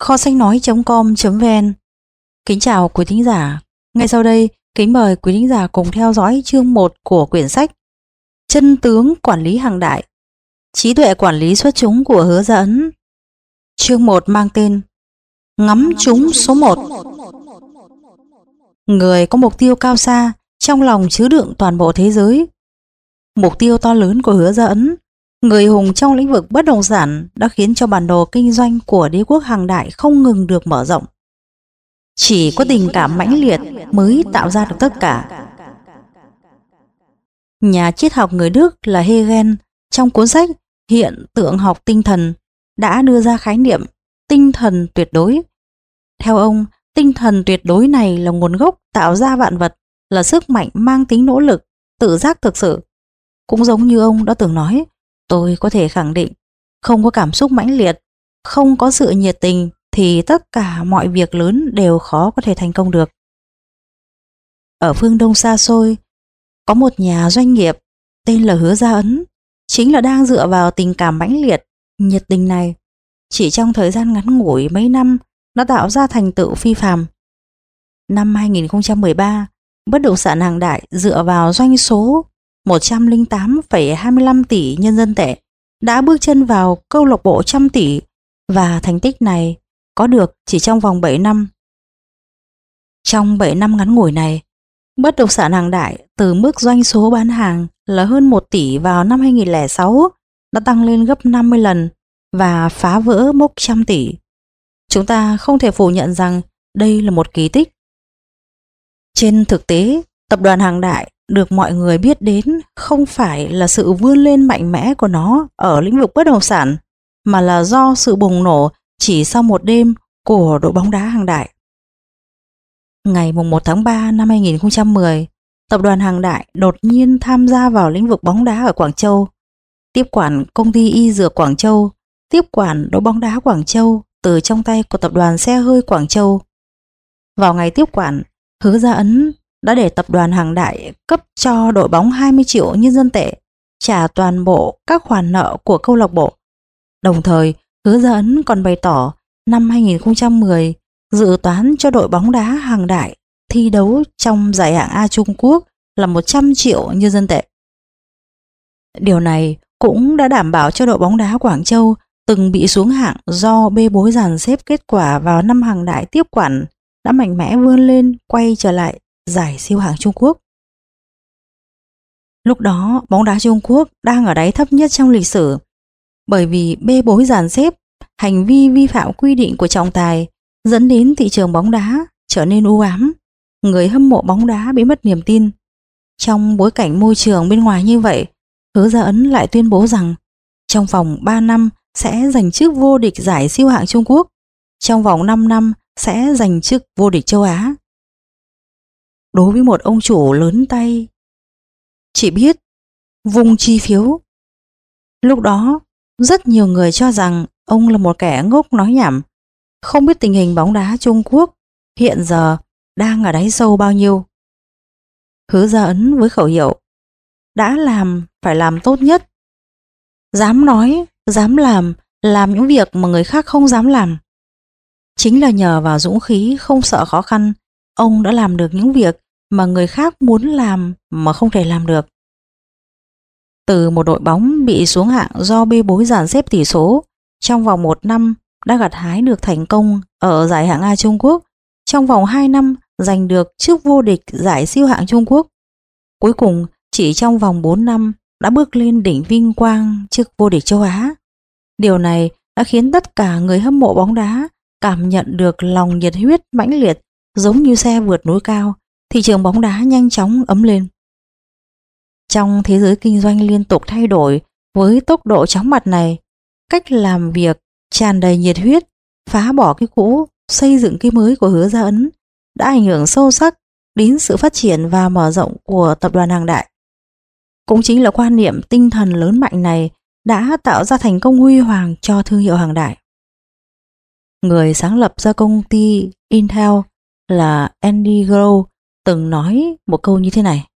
Kho sách nói.com.vn. Kính chào quý thính giả. Ngay sau đây, kính mời quý thính giả cùng theo dõi chương 1 của quyển sách Chân tướng quản lý hàng đại, trí tuệ quản lý xuất chúng của Hứa Gia Ấn. Chương 1 mang tên Ngắm trúng số 1. Người có mục tiêu cao xa, trong lòng chứa đựng toàn bộ thế giới. Mục tiêu to lớn của Hứa Gia Ấn, người hùng trong lĩnh vực bất động sản, đã khiến cho bản đồ kinh doanh của đế quốc hàng đại không ngừng được mở rộng. Chỉ có tình cảm mãnh liệt mới tạo ra được tất cả. Nhà triết học người Đức là Hegel trong cuốn sách Hiện tượng học tinh thần đã đưa ra khái niệm tinh thần tuyệt đối. Theo ông, tinh thần tuyệt đối này là nguồn gốc tạo ra vạn vật, là sức mạnh mang tính nỗ lực, tự giác thực sự. Cũng giống như ông đã từng nói, tôi có thể khẳng định, không có cảm xúc mãnh liệt, không có sự nhiệt tình thì tất cả mọi việc lớn đều khó có thể thành công được. Ở phương Đông xa xôi, có một nhà doanh nghiệp tên là Hứa Gia Ấn, chính là đang dựa vào tình cảm mãnh liệt, nhiệt tình này, chỉ trong thời gian ngắn ngủi mấy năm đã tạo ra thành tựu phi phàm. Năm 2013, bất động sản hàng đại dựa vào doanh số 108,25 tỷ nhân dân tệ đã bước chân vào câu lạc bộ trăm tỷ, và thành tích này có được chỉ trong vòng 7 năm. Trong 7 năm ngắn ngủi này, bất động sản hàng đại từ mức doanh số bán hàng là hơn 1 tỷ vào năm 2006 đã tăng lên gấp 50 lần và phá vỡ mốc trăm tỷ. Chúng ta không thể phủ nhận rằng đây là một kỳ tích. Trên thực tế, tập đoàn hàng đại được mọi người biết đến không phải là sự vươn lên mạnh mẽ của nó ở lĩnh vực bất động sản, mà là do sự bùng nổ chỉ sau một đêm của đội bóng đá hàng đại. Ngày 1 tháng 3 năm 2010, tập đoàn hàng đại đột nhiên tham gia vào lĩnh vực bóng đá ở Quảng Châu, tiếp quản công ty y dược Quảng Châu, tiếp quản đội bóng đá Quảng Châu từ trong tay của tập đoàn xe hơi Quảng Châu. Vào ngày tiếp quản, Hứa Gia Ấn đã để tập đoàn hàng đại cấp cho đội bóng 20 triệu nhân dân tệ, trả toàn bộ các khoản nợ của câu lạc bộ. Đồng thời, Hứa Gia Ấn còn bày tỏ năm 2010 dự toán cho đội bóng đá hàng đại thi đấu trong giải hạng A Trung Quốc là 100 triệu nhân dân tệ. Điều này cũng đã đảm bảo cho đội bóng đá Quảng Châu từng bị xuống hạng do bê bối dàn xếp kết quả vào năm hàng đại tiếp quản đã mạnh mẽ vươn lên quay trở lại giải siêu hạng Trung Quốc. Lúc đó, bóng đá Trung Quốc đang ở đáy thấp nhất trong lịch sử, bởi vì bê bối dàn xếp, hành vi vi phạm quy định của trọng tài dẫn đến thị trường bóng đá trở nên u ám, người hâm mộ bóng đá bị mất niềm tin. Trong bối cảnh môi trường bên ngoài như vậy, Hứa Gia Ấn lại tuyên bố rằng trong vòng 3 năm sẽ giành chức vô địch giải siêu hạng Trung Quốc, trong vòng 5 năm sẽ giành chức vô địch châu Á. Đối với một ông chủ lớn tay chỉ biết vung chi phiếu, lúc đó rất nhiều người cho rằng ông là một kẻ ngốc nói nhảm, không biết tình hình bóng đá Trung Quốc hiện giờ đang ở đáy sâu bao nhiêu. Hứa Gia Ấn với khẩu hiệu đã làm phải làm tốt nhất, dám nói, dám làm những việc mà người khác không dám làm. Chính là nhờ vào dũng khí không sợ khó khăn, ông đã làm được những việc mà người khác muốn làm mà không thể làm được. Từ một đội bóng bị xuống hạng do bê bối dàn xếp tỷ số, trong vòng 1 năm đã gặt hái được thành công ở giải hạng A Trung Quốc, trong vòng 2 năm giành được chức vô địch giải siêu hạng Trung Quốc. Cuối cùng, chỉ trong vòng 4 năm đã bước lên đỉnh vinh quang chức vô địch châu Á. Điều này đã khiến tất cả người hâm mộ bóng đá cảm nhận được lòng nhiệt huyết mãnh liệt, giống như xe vượt núi cao, thị trường bóng đá nhanh chóng ấm lên. Trong thế giới kinh doanh liên tục thay đổi với tốc độ chóng mặt này, cách làm việc tràn đầy nhiệt huyết, phá bỏ cái cũ, xây dựng cái mới của Hứa Gia Ấn đã ảnh hưởng sâu sắc đến sự phát triển và mở rộng của tập đoàn hàng đại. Cũng chính là quan niệm tinh thần lớn mạnh này đã tạo ra thành công huy hoàng cho thương hiệu hàng đại. Người sáng lập ra công ty Intel là Andy Grove từng nói một câu như thế này: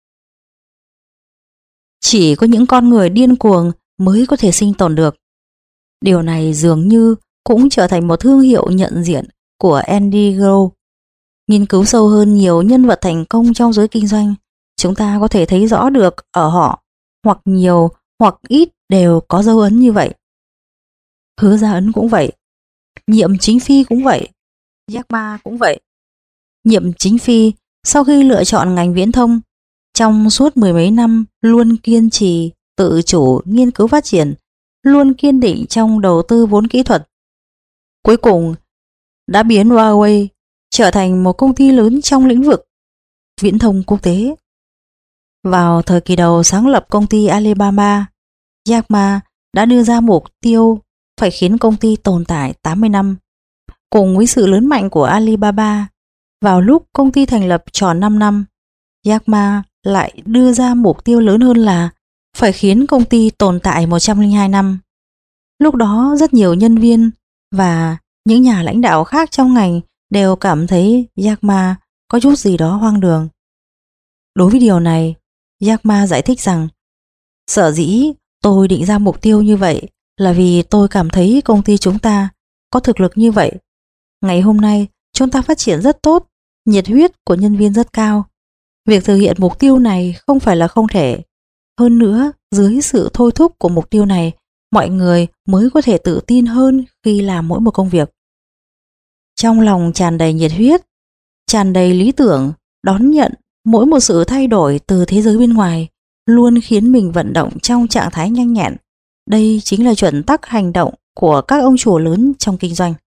chỉ có những con người điên cuồng mới có thể sinh tồn được. Điều này dường như cũng trở thành một thương hiệu nhận diện của Andy Grove. Nghiên cứu sâu hơn nhiều nhân vật thành công trong giới kinh doanh, chúng ta có thể thấy rõ được ở họ, hoặc nhiều hoặc ít đều có dấu ấn như vậy. Hứa Gia Ấn cũng vậy, Nhiệm Chính Phi cũng vậy, Jack Ma cũng vậy. Nhiệm Chính Phi sau khi lựa chọn ngành viễn thông, trong suốt mười mấy năm luôn kiên trì, tự chủ nghiên cứu phát triển, luôn kiên định trong đầu tư vốn kỹ thuật. Cuối cùng đã biến Huawei trở thành một công ty lớn trong lĩnh vực viễn thông quốc tế. Vào thời kỳ đầu sáng lập công ty Alibaba, Jack Ma đã đưa ra mục tiêu phải khiến công ty tồn tại 80 năm. Cùng với sự lớn mạnh của Alibaba, vào lúc công ty thành lập tròn 5 năm, Jack Ma lại đưa ra mục tiêu lớn hơn là phải khiến công ty tồn tại 102 năm. Lúc đó rất nhiều nhân viên và những nhà lãnh đạo khác trong ngành đều cảm thấy Jack Ma có chút gì đó hoang đường. Đối với điều này, Jack Ma giải thích rằng sở dĩ tôi định ra mục tiêu như vậy là vì tôi cảm thấy công ty chúng ta có thực lực như vậy. Ngày hôm nay chúng ta phát triển rất tốt, nhiệt huyết của nhân viên rất cao. Việc thực hiện mục tiêu này không phải là không thể. Hơn nữa, dưới sự thôi thúc của mục tiêu này, mọi người mới có thể tự tin hơn khi làm mỗi một công việc. Trong lòng tràn đầy nhiệt huyết, tràn đầy lý tưởng, đón nhận mỗi một sự thay đổi từ thế giới bên ngoài, luôn khiến mình vận động trong trạng thái nhanh nhẹn. Đây chính là chuẩn tắc hành động của các ông chủ lớn trong kinh doanh.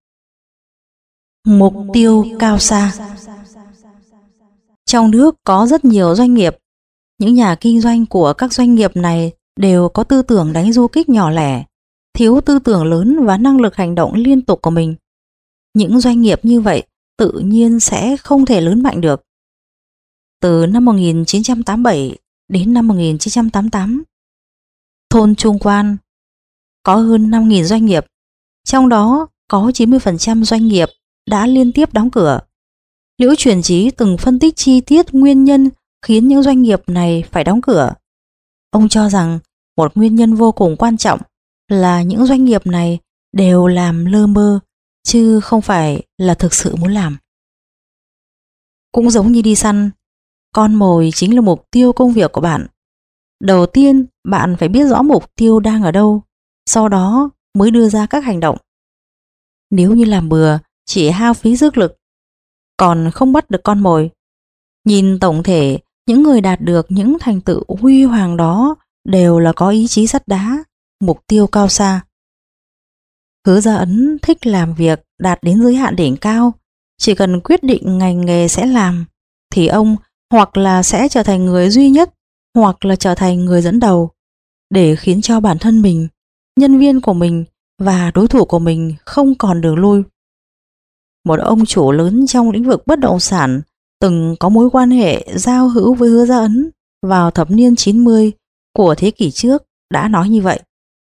Mục tiêu cao xa. Trong nước có rất nhiều doanh nghiệp. Những nhà kinh doanh của các doanh nghiệp này đều có tư tưởng đánh du kích nhỏ lẻ, thiếu tư tưởng lớn và năng lực hành động liên tục của mình. Những doanh nghiệp như vậy tự nhiên sẽ không thể lớn mạnh được. Từ năm 1987 đến năm 1988, thôn Trung Quan có hơn 5.000 doanh nghiệp, trong đó có 90% doanh nghiệp đã liên tiếp đóng cửa. Liễu Truyền Chí từng phân tích chi tiết nguyên nhân khiến những doanh nghiệp này phải đóng cửa. Ông cho rằng một nguyên nhân vô cùng quan trọng là những doanh nghiệp này đều làm lơ mơ, chứ không phải là thực sự muốn làm. Cũng giống như đi săn, con mồi chính là mục tiêu công việc của bạn. Đầu tiên, bạn phải biết rõ mục tiêu đang ở đâu, sau đó mới đưa ra các hành động. Nếu như làm bừa, chỉ hao phí sức lực, còn không bắt được con mồi. Nhìn tổng thể, những người đạt được những thành tựu huy hoàng đó đều là có ý chí sắt đá, mục tiêu cao xa. Hứa Gia Ấn thích làm việc đạt đến giới hạn đỉnh cao, chỉ cần quyết định ngành nghề sẽ làm, thì ông hoặc là sẽ trở thành người duy nhất, hoặc là trở thành người dẫn đầu, để khiến cho bản thân mình, nhân viên của mình và đối thủ của mình không còn đường lui. Một ông chủ lớn trong lĩnh vực bất động sản từng có mối quan hệ giao hữu với Hứa Gia Ấn vào thập niên 90 của thế kỷ trước đã nói như vậy.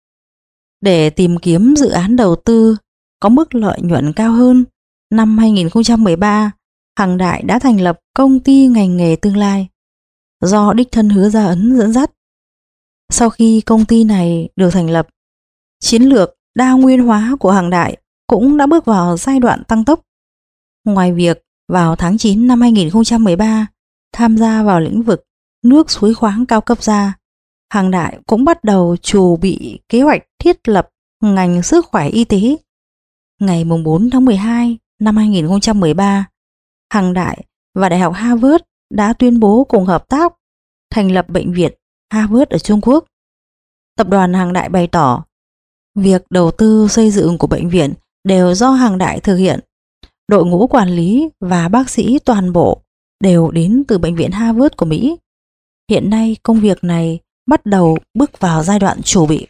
Để tìm kiếm dự án đầu tư có mức lợi nhuận cao hơn, năm 2013, Hằng Đại đã thành lập công ty ngành nghề tương lai, do đích thân Hứa Gia Ấn dẫn dắt. Sau khi công ty này được thành lập, chiến lược đa nguyên hóa của Hằng Đại cũng đã bước vào giai đoạn tăng tốc. Ngoài việc vào tháng 9 năm 2013 tham gia vào lĩnh vực nước suối khoáng cao cấp ra, Hằng Đại cũng bắt đầu chuẩn bị kế hoạch thiết lập ngành sức khỏe y tế. Ngày 4 tháng 12 năm 2013, Hằng Đại và Đại học Harvard đã tuyên bố cùng hợp tác thành lập bệnh viện Harvard ở Trung Quốc. Tập đoàn Hằng Đại bày tỏ việc đầu tư xây dựng của bệnh viện đều do Hằng Đại thực hiện. Đội ngũ quản lý và bác sĩ toàn bộ đều đến từ bệnh viện Harvard của Mỹ. Hiện nay công việc này bắt đầu bước vào giai đoạn chuẩn bị.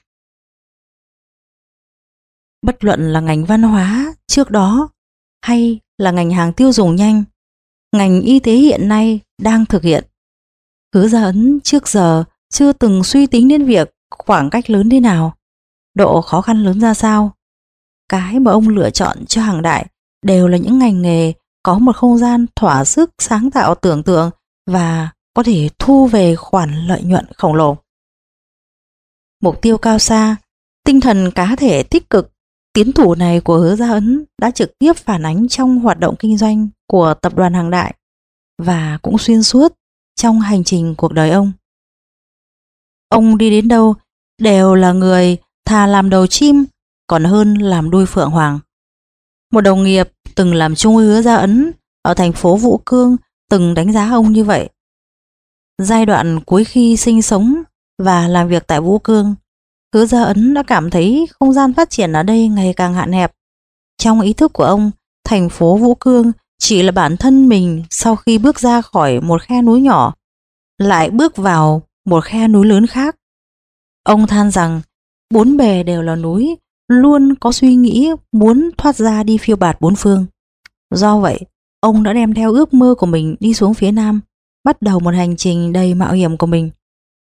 Bất luận là ngành văn hóa trước đó hay là ngành hàng tiêu dùng nhanh, ngành y tế hiện nay đang thực hiện. Hứa Gia Ấn trước giờ chưa từng suy tính đến việc khoảng cách lớn thế nào, độ khó khăn lớn ra sao. Cái mà ông lựa chọn cho Hằng Đại đều là những ngành nghề có một không gian thỏa sức sáng tạo tưởng tượng và có thể thu về khoản lợi nhuận khổng lồ. Mục tiêu cao xa, tinh thần cá thể tích cực, Tiến thủ này của Hứa Gia Ấn đã trực tiếp phản ánh trong hoạt động kinh doanh của tập đoàn Hàng Đại và cũng xuyên suốt trong hành trình cuộc đời ông. Ông đi đến đâu đều là người thà làm đầu chim còn hơn làm đuôi phượng hoàng. Một đồng nghiệp từng làm chung với Hứa Gia Ấn ở thành phố Vũ Cương từng đánh giá ông như vậy. Giai đoạn cuối khi sinh sống và làm việc tại Vũ Cương, Hứa Gia Ấn đã cảm thấy không gian phát triển ở đây ngày càng hạn hẹp. Trong ý thức của ông, thành phố Vũ Cương chỉ là bản thân mình sau khi bước ra khỏi một khe núi nhỏ, lại bước vào một khe núi lớn khác. Ông than rằng bốn bề đều là núi, luôn có suy nghĩ muốn thoát ra đi phiêu bạt bốn phương. Do vậy, ông đã đem theo ước mơ của mình đi xuống phía Nam, bắt đầu một hành trình đầy mạo hiểm của mình.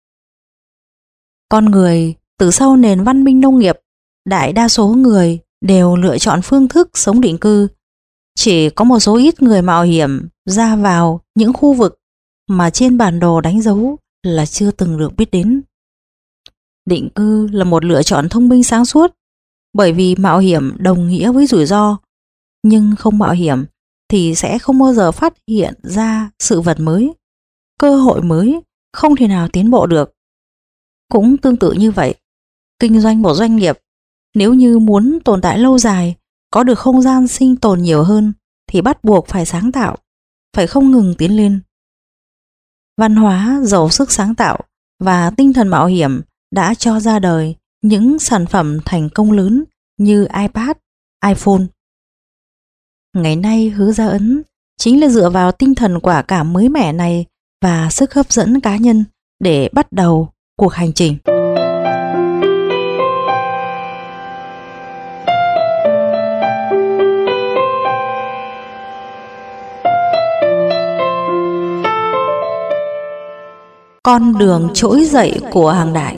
Con người từ sau nền văn minh nông nghiệp, đại đa số người đều lựa chọn phương thức sống định cư. Chỉ có một số ít người mạo hiểm ra vào những khu vực mà trên bản đồ đánh dấu là chưa từng được biết đến. Định cư là một lựa chọn thông minh sáng suốt, bởi vì mạo hiểm đồng nghĩa với rủi ro, nhưng không mạo hiểm thì sẽ không bao giờ phát hiện ra sự vật mới, cơ hội mới, không thể nào tiến bộ được. Cũng tương tự như vậy, kinh doanh một doanh nghiệp, nếu như muốn tồn tại lâu dài, có được không gian sinh tồn nhiều hơn, thì bắt buộc phải sáng tạo, phải không ngừng tiến lên. Văn hóa giàu sức sáng tạo và tinh thần mạo hiểm đã cho ra đời những sản phẩm thành công lớn như iPad, iPhone. Ngày nay Hứa Gia Ấn chính là dựa vào tinh thần quả cảm mới mẻ này và sức hấp dẫn cá nhân để bắt đầu cuộc hành trình. Con đường trỗi dậy của Hàng Đại.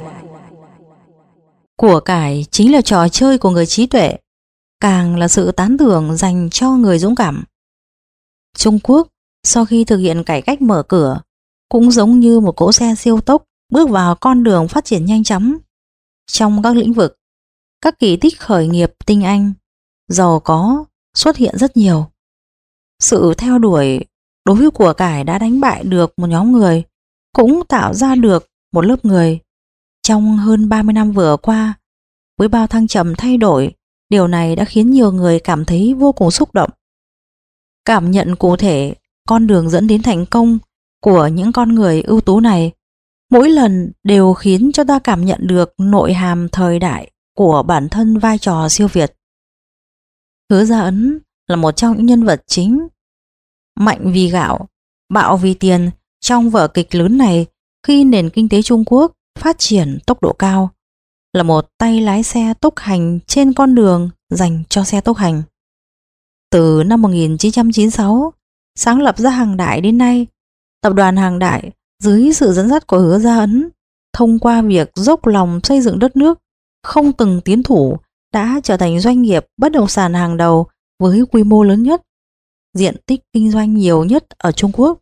Của cải chính là trò chơi của người trí tuệ, càng là sự tán thưởng dành cho người dũng cảm. Trung Quốc sau khi thực hiện cải cách mở cửa cũng giống như một cỗ xe siêu tốc bước vào con đường phát triển nhanh chóng. Trong các lĩnh vực, các kỳ tích khởi nghiệp tinh anh, giàu có xuất hiện rất nhiều. Sự theo đuổi đối với của cải đã đánh bại được một nhóm người, cũng tạo ra được một lớp người. Trong hơn 30 năm vừa qua, với bao thăng trầm thay đổi, điều này đã khiến nhiều người cảm thấy vô cùng xúc động. Cảm nhận cụ thể con đường dẫn đến thành công của những con người ưu tú này, mỗi lần đều khiến cho ta cảm nhận được nội hàm thời đại của bản thân vai trò siêu việt. Hứa Gia Ấn là một trong những nhân vật chính. Mạnh vì gạo, bạo vì tiền trong vở kịch lớn này khi nền kinh tế Trung Quốc phát triển tốc độ cao, là một tay lái xe tốc hành trên con đường dành cho xe tốc hành. Từ năm 1996, sáng lập ra Hàng Đại đến nay, tập đoàn Hàng Đại dưới sự dẫn dắt của Hứa Gia Ấn, thông qua việc dốc lòng xây dựng đất nước, không từng tiến thủ, đã trở thành doanh nghiệp bất động sản hàng đầu với quy mô lớn nhất, diện tích kinh doanh nhiều nhất ở Trung Quốc.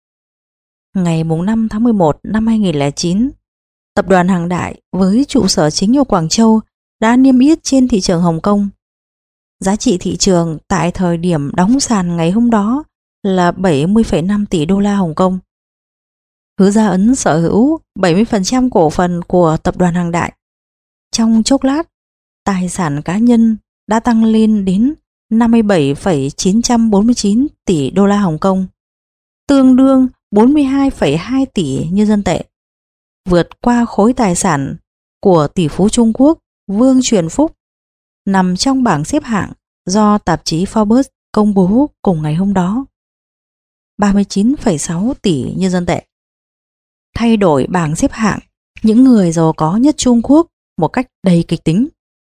Ngày 5 tháng 11 năm 2009, tập đoàn Hàng Đại với trụ sở chính ở Quảng Châu đã niêm yết trên thị trường Hồng Kông. Giá trị thị trường tại thời điểm đóng sàn ngày hôm đó là 70,5 tỷ đô la Hồng Kông. Hứa Gia Ấn sở hữu 70% cổ phần của tập đoàn Hàng Đại. Trong chốc lát, tài sản cá nhân đã tăng lên đến 57,949 tỷ đô la Hồng Kông, tương đương 42,2 tỷ nhân dân tệ, vượt qua khối tài sản của tỷ phú Trung Quốc Vương Truyền Phúc, nằm trong bảng xếp hạng do tạp chí Forbes công bố cùng ngày hôm đó. 39,6 tỷ nhân dân tệ. Thay đổi bảng xếp hạng những người giàu có nhất Trung Quốc một cách đầy kịch tính.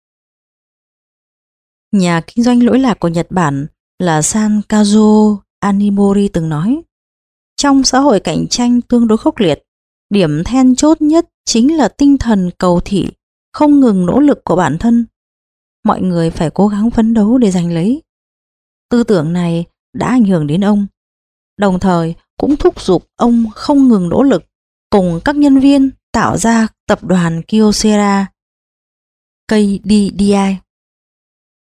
Nhà kinh doanh lỗi lạc của Nhật Bản là San Kazuo Animori từng nói, trong xã hội cạnh tranh tương đối khốc liệt, điểm then chốt nhất chính là tinh thần cầu thị, không ngừng nỗ lực của bản thân. Mọi người phải cố gắng phấn đấu để giành lấy. Tư tưởng này đã ảnh hưởng đến ông, đồng thời cũng thúc giục ông không ngừng nỗ lực cùng các nhân viên tạo ra tập đoàn Kyocera KDDI.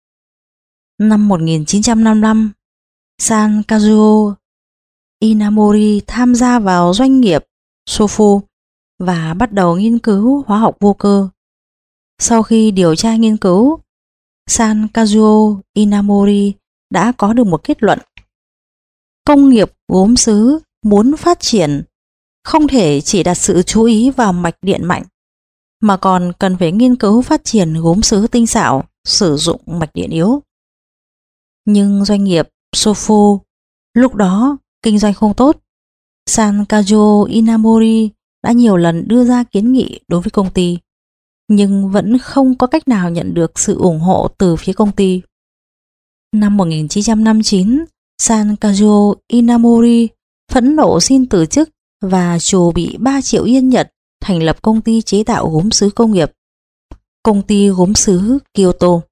Năm 1955, San Kazuo Inamori tham gia vào doanh nghiệp Sofu và bắt đầu nghiên cứu hóa học vô cơ. Sau khi điều tra nghiên cứu, San Kazuo Inamori đã có được một kết luận. Công nghiệp gốm sứ muốn phát triển không thể chỉ đặt sự chú ý vào mạch điện mạnh, mà còn cần phải nghiên cứu phát triển gốm sứ tinh xảo sử dụng mạch điện yếu. Nhưng doanh nghiệp Sofu lúc đó kinh doanh không tốt. San Kazuo Inamori đã nhiều lần đưa ra kiến nghị đối với công ty, nhưng vẫn không có cách nào nhận được sự ủng hộ từ phía công ty. Năm 1959, San Kazuo Inamori phẫn nộ xin từ chức và chuẩn bị 3 triệu yên Nhật thành lập công ty chế tạo gốm sứ công nghiệp, công ty gốm sứ Kyoto.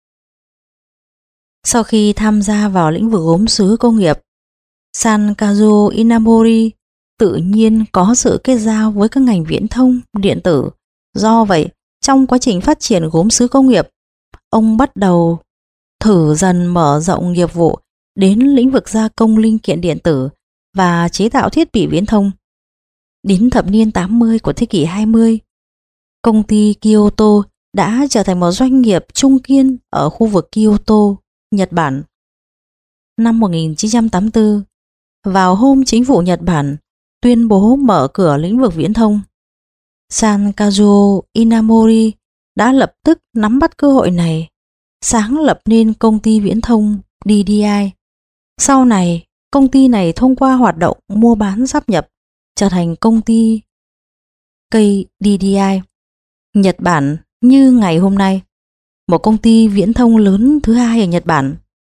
Sau khi tham gia vào lĩnh vực gốm sứ công nghiệp, San Kazuo Inamori tự nhiên có sự kết giao với các ngành viễn thông, điện tử. Do vậy, trong quá trình phát triển gốm sứ công nghiệp, ông bắt đầu thử dần mở rộng nghiệp vụ đến lĩnh vực gia công linh kiện điện tử và chế tạo thiết bị viễn thông. Đến thập niên 80 của thế kỷ 20, công ty Kyoto đã trở thành một doanh nghiệp trung kiên ở khu vực Kyoto, Nhật Bản. Năm 1984, vào hôm chính phủ Nhật Bản tuyên bố mở cửa lĩnh vực viễn thông, San Kazuo Inamori đã lập tức nắm bắt cơ hội này, sáng lập nên công ty viễn thông DDI. Sau này, công ty này thông qua hoạt động mua bán sáp nhập trở thành công ty KDDI. Nhật Bản như ngày hôm nay, một công ty viễn thông lớn thứ hai ở Nhật Bản.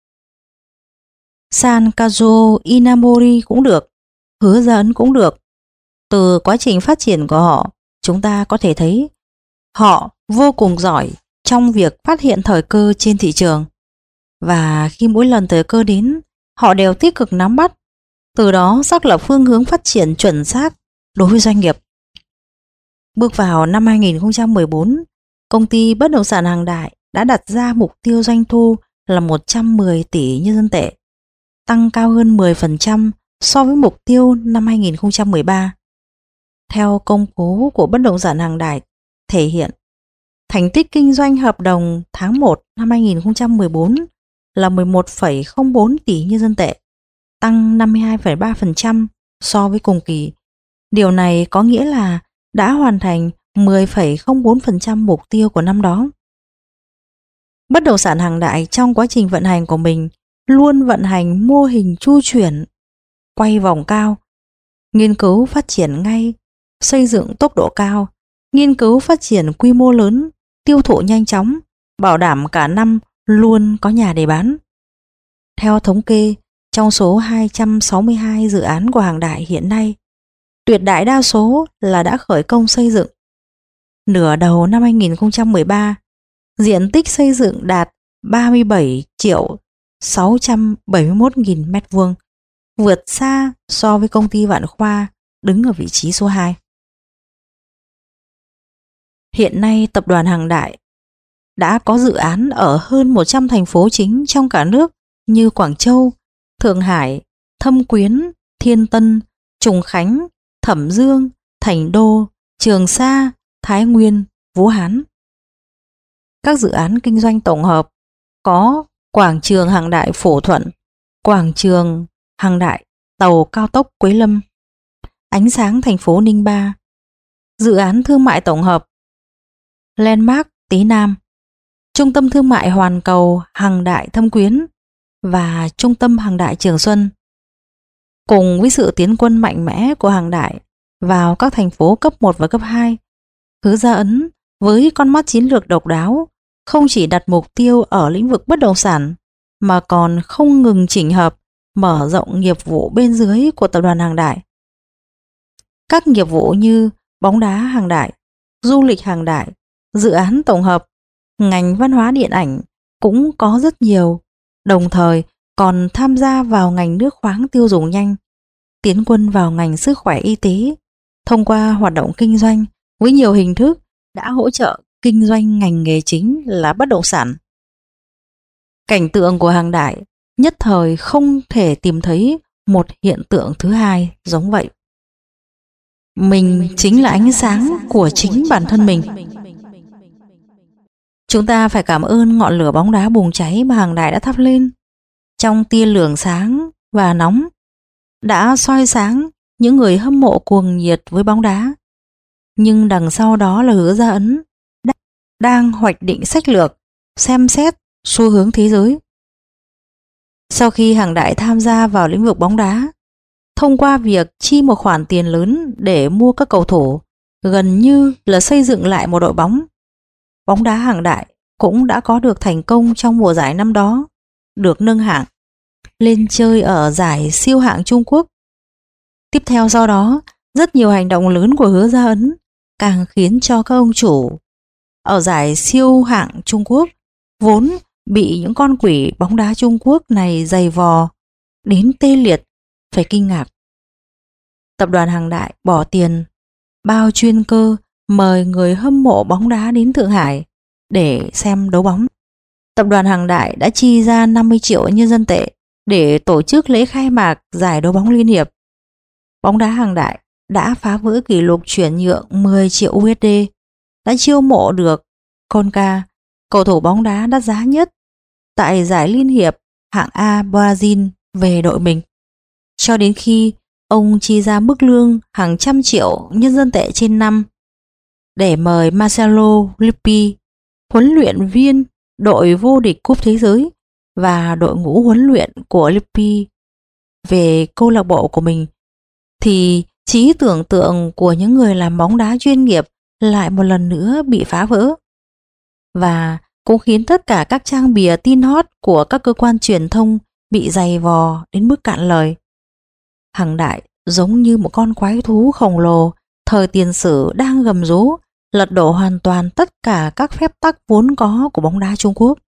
San Kazuo Inamori cũng được, Hứa Gia Ấn cũng được. Từ quá trình phát triển của họ, chúng ta có thể thấy họ vô cùng giỏi trong việc phát hiện thời cơ trên thị trường. Và khi mỗi lần thời cơ đến, họ đều tích cực nắm bắt, từ đó xác lập phương hướng phát triển chuẩn xác đối với doanh nghiệp. Bước vào năm 2014, công ty bất động sản Hàng Đại đã đặt ra mục tiêu doanh thu là 110 tỷ nhân dân tệ, tăng cao hơn 10% so với mục tiêu năm 2013. Theo công bố của bất động sản Hàng Đại thể hiện, thành tích kinh doanh hợp đồng tháng 1 năm 2014 là 11,04 tỷ nhân dân tệ, tăng 52,3% so với cùng kỳ. Điều này có nghĩa là đã hoàn thành 10,04% mục tiêu của năm đó. Bất động sản Hàng Đại trong quá trình vận hành của mình luôn vận hành mô hình chu chuyển, quay vòng cao, nghiên cứu phát triển ngay, xây dựng tốc độ cao, nghiên cứu phát triển quy mô lớn, tiêu thụ nhanh chóng, bảo đảm cả năm luôn có nhà để bán. Theo thống kê, trong số 262 dự án của Hàng Đại hiện nay, tuyệt đại đa số là đã khởi công xây dựng. Nửa đầu năm 2013, diện tích xây dựng đạt 37.671.000 m², vượt xa so với công ty Vạn Khoa đứng ở vị trí số 2. Hiện nay tập đoàn Hàng Đại đã có dự án ở hơn 100 thành phố chính trong cả nước như Quảng Châu, Thượng Hải, Thâm Quyến, Thiên Tân, Trùng Khánh, Thẩm Dương, Thành Đô, Trường Sa, Thái Nguyên, Vũ Hán. Các dự án kinh doanh tổng hợp có Quảng trường Hàng Đại Phổ Thuận, Quảng trường Hàng Đại Tàu Cao tốc Quế Lâm, Ánh sáng thành phố Ninh Ba, dự án thương mại tổng hợp Landmark Tế Nam, Trung tâm thương mại Hoàn Cầu Hàng Đại Thâm Quyến và Trung tâm Hàng Đại Trường Xuân. Cùng với sự tiến quân mạnh mẽ của Hàng Đại vào các thành phố cấp 1 và cấp 2, Hứa Gia Ấn với con mắt chiến lược độc đáo không chỉ đặt mục tiêu ở lĩnh vực bất động sản mà còn không ngừng chỉnh hợp, mở rộng nghiệp vụ bên dưới của tập đoàn Hàng Đại. Các nghiệp vụ như bóng đá Hàng Đại, du lịch Hàng Đại, dự án tổng hợp, ngành văn hóa điện ảnh cũng có rất nhiều, đồng thời còn tham gia vào ngành nước khoáng tiêu dùng nhanh, tiến quân vào ngành sức khỏe y tế, thông qua hoạt động kinh doanh với nhiều hình thức đã hỗ trợ kinh doanh ngành nghề chính là bất động sản. Cảnh tượng của Hàng Đại nhất thời không thể tìm thấy một hiện tượng thứ hai giống vậy. Mình chính là ánh sáng của chính bản thân mình. Chúng ta phải cảm ơn ngọn lửa bóng đá bùng cháy mà Hàng Đại đã thắp lên. Trong tia lửa sáng và nóng đã soi sáng những người hâm mộ cuồng nhiệt với bóng đá. Nhưng đằng sau đó là Hứa Gia Ấn đang hoạch định sách lược, xem xét xu hướng thế giới. Sau khi Hàng Đại tham gia vào lĩnh vực bóng đá, thông qua việc chi một khoản tiền lớn để mua các cầu thủ, gần như là xây dựng lại một đội bóng. Bóng đá Hàng Đại cũng đã có được thành công trong mùa giải năm đó, được nâng hạng lên chơi ở giải siêu hạng Trung Quốc. Tiếp theo sau đó, rất nhiều hành động lớn của Hứa Gia Ấn càng khiến cho các ông chủ ở giải siêu hạng Trung Quốc vốn bị những con quỷ bóng đá Trung Quốc này giày vò đến tê liệt phải kinh ngạc. Tập đoàn Hàng Đại bỏ tiền bao chuyên cơ mời người hâm mộ bóng đá đến Thượng Hải để xem đấu bóng. Tập đoàn Hàng Đại đã chi ra 50 triệu nhân dân tệ để tổ chức lễ khai mạc giải đấu bóng liên hiệp. Bóng đá Hàng Đại đã phá vỡ kỷ lục chuyển nhượng 10 triệu USD, đã chiêu mộ được Conca, cầu thủ bóng đá đắt giá nhất tại giải liên hiệp hạng A Brazil về đội mình. Cho đến khi ông chi ra mức lương hàng trăm triệu nhân dân tệ trên năm để mời Marcelo Lippi, huấn luyện viên đội vô địch cúp thế giới và đội ngũ huấn luyện của Lippi về câu lạc bộ của mình, thì trí tưởng tượng của những người làm bóng đá chuyên nghiệp lại một lần nữa bị phá vỡ, và cũng khiến tất cả các trang bìa tin hot của các cơ quan truyền thông bị giày vò đến mức cạn lời. Hàng Đại giống như một con quái thú khổng lồ thời tiền sử đang gầm rú, lật đổ hoàn toàn tất cả các phép tắc vốn có của bóng đá Trung Quốc.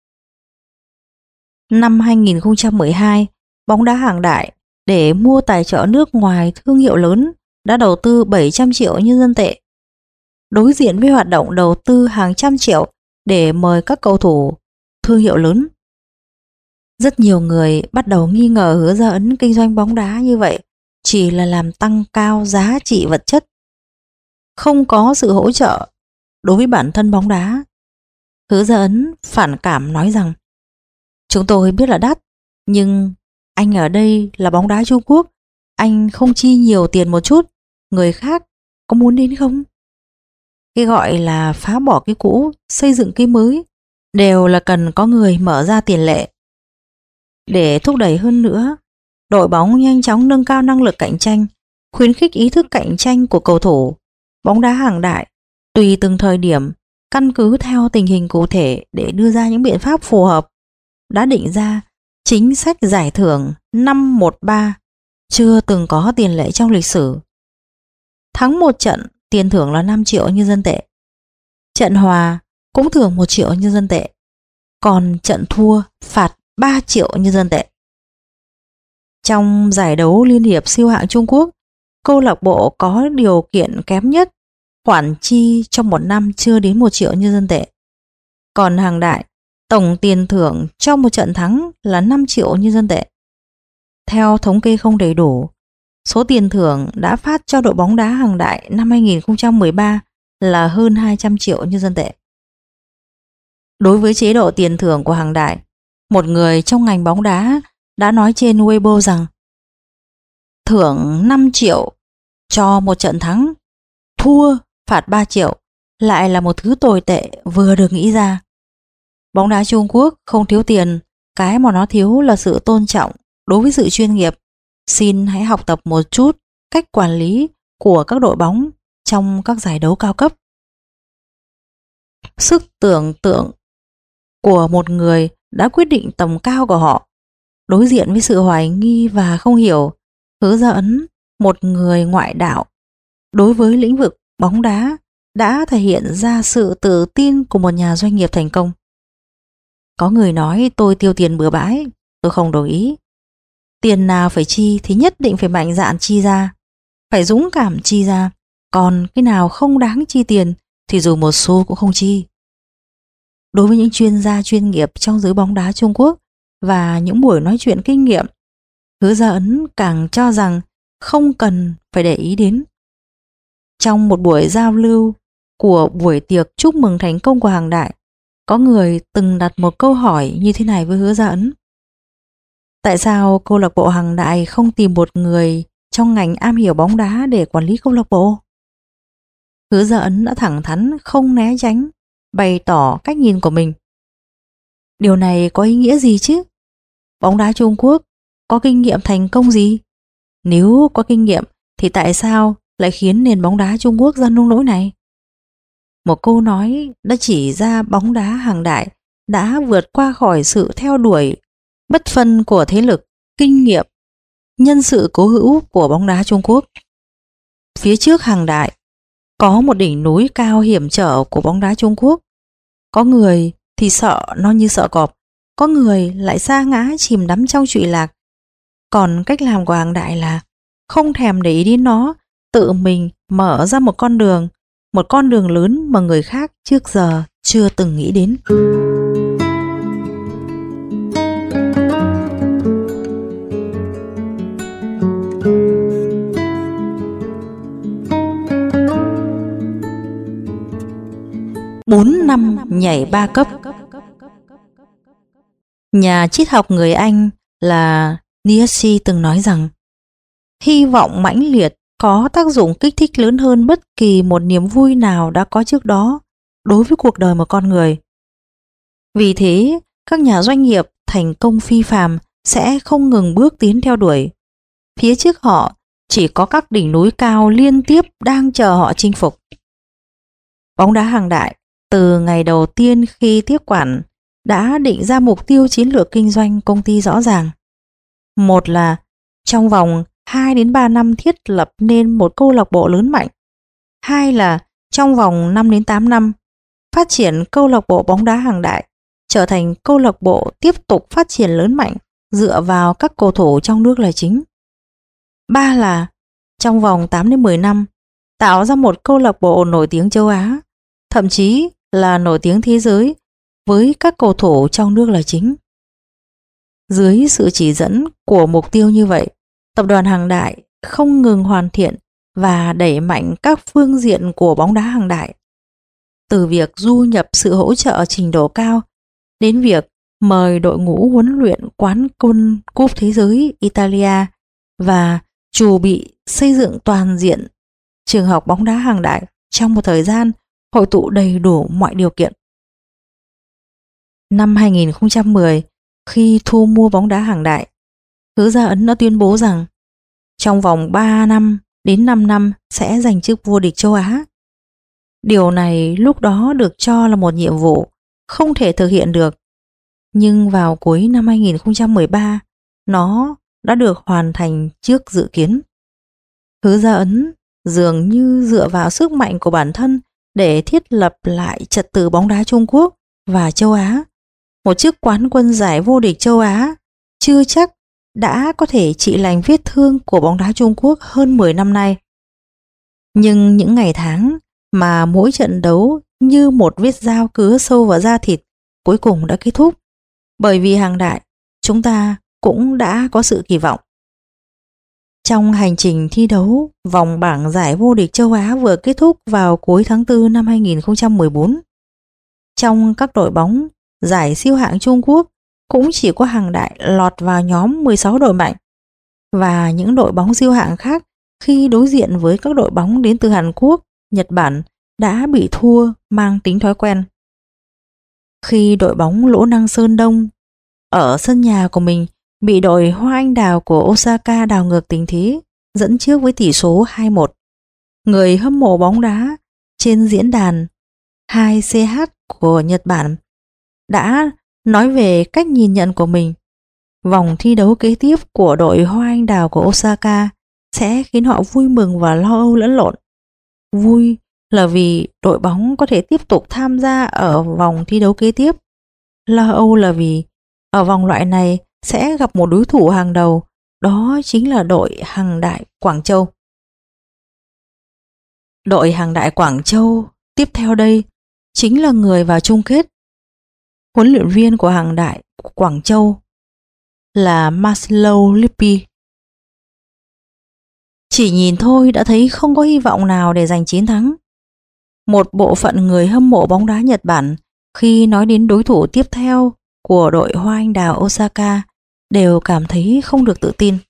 Năm 2012, bóng đá Hàng Đại để mua tài trợ nước ngoài thương hiệu lớn đã đầu tư 700 triệu nhân dân tệ. Đối diện với hoạt động đầu tư hàng trăm triệu để mời các cầu thủ thương hiệu lớn, rất nhiều người bắt đầu nghi ngờ Hứa Gia Ấn kinh doanh bóng đá như vậy chỉ là làm tăng cao giá trị vật chất, không có sự hỗ trợ đối với bản thân bóng đá. Hứa Gia Ấn phản cảm nói rằng: chúng tôi biết là đắt, nhưng anh ở đây là bóng đá Trung Quốc, anh không chi nhiều tiền một chút, người khác có muốn đến không? Cái gọi là phá bỏ cái cũ, xây dựng cái mới đều là cần có người mở ra tiền lệ. Để thúc đẩy hơn nữa, đội bóng nhanh chóng nâng cao năng lực cạnh tranh, khuyến khích ý thức cạnh tranh của cầu thủ. Bóng đá Hàng Đại tùy từng thời điểm, căn cứ theo tình hình cụ thể để đưa ra những biện pháp phù hợp, đã định ra chính sách giải thưởng 5-1-3 chưa từng có tiền lệ trong lịch sử. Thắng một trận, tiền thưởng là 5 triệu nhân dân tệ. Trận hòa cũng thưởng 1 triệu nhân dân tệ. Còn trận thua phạt 3 triệu nhân dân tệ. Trong giải đấu liên hiệp siêu hạng Trung Quốc, câu lạc bộ có điều kiện kém nhất, khoản chi trong một năm chưa đến 1 triệu nhân dân tệ. Còn Hàng Đại, tổng tiền thưởng trong một trận thắng là 5 triệu nhân dân tệ. Theo thống kê không đầy đủ, số tiền thưởng đã phát cho đội bóng đá Hàng Đại năm 2013 là hơn 200 triệu nhân dân tệ. Đối với chế độ tiền thưởng của Hàng Đại, một người trong ngành bóng đá đã nói trên Weibo rằng thưởng 5 triệu cho một trận thắng, thua phạt 3 triệu lại là một thứ tồi tệ vừa được nghĩ ra. Bóng đá Trung Quốc không thiếu tiền, cái mà nó thiếu là sự tôn trọng đối với sự chuyên nghiệp. Xin hãy học tập một chút cách quản lý của các đội bóng trong các giải đấu cao cấp. Sức tưởng tượng của một người đã quyết định tầm cao của họ. Đối diện với sự hoài nghi và không hiểu, Hứa Gia Ấn, một người ngoại đạo, đối với lĩnh vực bóng đá đã thể hiện ra sự tự tin của một nhà doanh nghiệp thành công. Có người nói tôi tiêu tiền bừa bãi, tôi không đồng ý. Tiền nào phải chi thì nhất định phải mạnh dạn chi ra, phải dũng cảm chi ra, còn cái nào không đáng chi tiền thì dù một xu cũng không chi. Đối với những chuyên gia chuyên nghiệp trong giới bóng đá Trung Quốc và những buổi nói chuyện kinh nghiệm, Hứa Gia Ấn càng cho rằng không cần phải để ý đến. Trong một buổi giao lưu của buổi tiệc chúc mừng thành công của Hằng Đại, có người từng đặt một câu hỏi như thế này với Hứa Gia Ấn. Tại sao câu lạc bộ Hằng Đại không tìm một người trong ngành am hiểu bóng đá để quản lý câu lạc bộ? Hứa Gia Ấn đã thẳng thắn không né tránh, bày tỏ cách nhìn của mình. Điều này có ý nghĩa gì chứ? Bóng đá Trung Quốc có kinh nghiệm thành công gì? Nếu có kinh nghiệm thì tại sao lại khiến nền bóng đá Trung Quốc ra nông nỗi này? Một câu nói đã chỉ ra bóng đá Hằng Đại đã vượt qua khỏi sự theo đuổi bất phân của thế lực, kinh nghiệm, nhân sự cố hữu của bóng đá Trung Quốc. Phía trước Hằng Đại có một đỉnh núi cao hiểm trở của bóng đá Trung Quốc. Có người thì sợ nó như sợ cọp, có người lại sa ngã chìm đắm trong trụy lạc. Còn cách làm của Hằng Đại là không thèm để ý đến nó, tự mình mở ra một con đường lớn mà người khác trước giờ chưa từng nghĩ đến. Bốn năm nhảy 3 cấp. Nhà triết học người Anh là Nietzsche từng nói rằng hy vọng mãnh liệt có tác dụng kích thích lớn hơn bất kỳ một niềm vui nào đã có trước đó đối với cuộc đời một con người. Vì thế, các nhà doanh nghiệp thành công phi phàm sẽ không ngừng bước tiến theo đuổi. Phía trước họ chỉ có các đỉnh núi cao liên tiếp đang chờ họ chinh phục. Bóng đá Hằng Đại từ ngày đầu tiên khi tiếp quản đã định ra mục tiêu chiến lược kinh doanh công ty rõ ràng. Một là trong vòng 2 đến 3 năm thiết lập nên một câu lạc bộ lớn mạnh. Hai là trong vòng 5 đến 8 năm phát triển câu lạc bộ bóng đá Hằng Đại trở thành câu lạc bộ tiếp tục phát triển lớn mạnh dựa vào các cầu thủ trong nước là chính. Ba là trong vòng 8 đến 10 năm tạo ra một câu lạc bộ nổi tiếng châu Á, thậm chí là nổi tiếng thế giới với các cầu thủ trong nước là chính. Dưới sự chỉ dẫn của mục tiêu như vậy, tập đoàn Hằng Đại không ngừng hoàn thiện và đẩy mạnh các phương diện của bóng đá Hằng Đại. Từ việc du nhập sự hỗ trợ trình độ cao đến việc mời đội ngũ huấn luyện quán quân cúp thế giới Italia và chuẩn bị xây dựng toàn diện trường học bóng đá Hằng Đại trong một thời gian hội tụ đầy đủ mọi điều kiện. Năm 2010, khi thu mua bóng đá Hằng Đại, Hứa Gia Ấn đã tuyên bố rằng trong vòng 3 năm đến 5 năm sẽ giành chức vô địch châu Á. Điều này lúc đó được cho là một nhiệm vụ không thể thực hiện được, nhưng vào cuối năm 2013, nó đã được hoàn thành trước dự kiến. Hứa Gia Ấn dường như dựa vào sức mạnh của bản thân để thiết lập lại trật tự bóng đá Trung Quốc và châu Á. Một chức quán quân giải vô địch châu Á chưa chắc đã có thể trị lành vết thương của bóng đá Trung Quốc hơn 10 năm nay. Nhưng những ngày tháng mà mỗi trận đấu như một vết dao cứa sâu vào da thịt cuối cùng đã kết thúc, bởi vì Hằng Đại chúng ta cũng đã có sự kỳ vọng. Trong hành trình thi đấu, vòng bảng giải vô địch châu Á vừa kết thúc vào cuối tháng 4 năm 2014. Trong các đội bóng giải siêu hạng Trung Quốc cũng chỉ có Hằng Đại lọt vào nhóm 16 đội mạnh, và những đội bóng siêu hạng khác khi đối diện với các đội bóng đến từ Hàn Quốc, Nhật Bản đã bị thua mang tính thói quen. Khi đội bóng Lỗ Năng Sơn Đông ở sân nhà của mình bị đội Hoa Anh Đào của Osaka đảo ngược tình thế, dẫn trước với tỷ số 2-1, người hâm mộ bóng đá trên diễn đàn 2CH của Nhật Bản đã nói về cách nhìn nhận của mình. Vòng thi đấu kế tiếp của đội Hoa Anh Đào của Osaka sẽ khiến họ vui mừng và lo âu lẫn lộn. Vui là vì đội bóng có thể tiếp tục tham gia ở vòng thi đấu kế tiếp. Lo âu là vì ở vòng loại này sẽ gặp một đối thủ hàng đầu, đó chính là đội Hằng Đại Quảng Châu. Đội Hằng Đại Quảng Châu tiếp theo đây chính là người vào chung kết. Huấn luyện viên của Hằng Đại Quảng Châu là Marcelo Lippi. Chỉ nhìn thôi đã thấy không có hy vọng nào để giành chiến thắng. Một bộ phận người hâm mộ bóng đá Nhật Bản khi nói đến đối thủ tiếp theo của đội Hoa Anh Đào Osaka đều cảm thấy không được tự tin.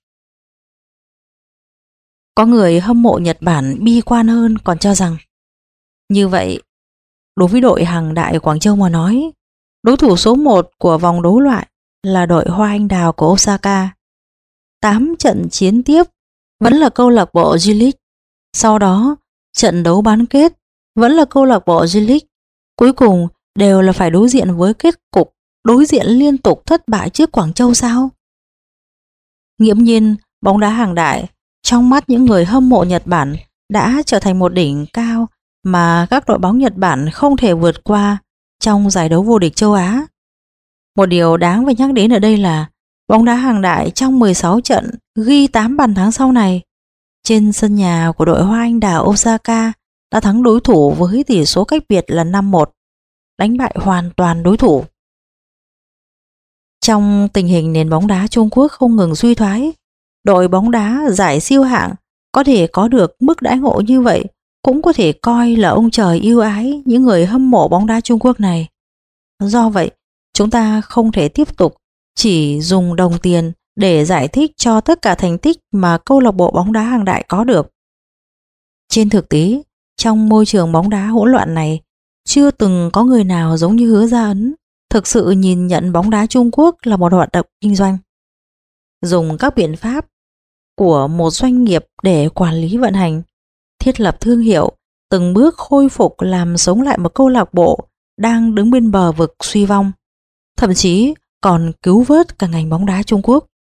Có người hâm mộ Nhật Bản bi quan hơn, còn cho rằng như vậy, đối với đội Hằng Đại Quảng Châu mà nói, đối thủ số 1 của vòng đấu loại là đội Hoa Anh Đào của Osaka. 8 trận chiến tiếp vẫn là câu lạc bộ J-League. Sau đó, trận đấu bán kết vẫn là câu lạc bộ J-League. Cuối cùng đều là phải đối diện với kết cục đối diện liên tục thất bại trước Quảng Châu sao? Nghiễm nhiên, bóng đá Hàng Đại trong mắt những người hâm mộ Nhật Bản đã trở thành một đỉnh cao mà các đội bóng Nhật Bản không thể vượt qua trong giải đấu vô địch châu Á. Một điều đáng phải nhắc đến ở đây là bóng đá Hàng Đại trong 16 trận ghi 8 bàn thắng sau này trên sân nhà của đội Hoa Anh Đào Osaka đã thắng đối thủ với tỷ số cách biệt là 5-1, đánh bại hoàn toàn đối thủ. Trong tình hình nền bóng đá Trung Quốc không ngừng suy thoái, đội bóng đá giải siêu hạng có thể có được mức đãi ngộ như vậy cũng có thể coi là ông trời yêu ái những người hâm mộ bóng đá Trung Quốc này. Do vậy, chúng ta không thể tiếp tục chỉ dùng đồng tiền để giải thích cho tất cả thành tích mà câu lạc bộ bóng đá Hàng Đại có được. Trên thực tế, trong môi trường bóng đá hỗn loạn này, chưa từng có người nào giống như Hứa Gia Ấn thực sự nhìn nhận bóng đá Trung Quốc là một hoạt động kinh doanh. Dùng các biện pháp của một doanh nghiệp để quản lý vận hành, thiết lập thương hiệu, từng bước khôi phục làm sống lại một câu lạc bộ đang đứng bên bờ vực suy vong, thậm chí còn cứu vớt cả ngành bóng đá Trung Quốc.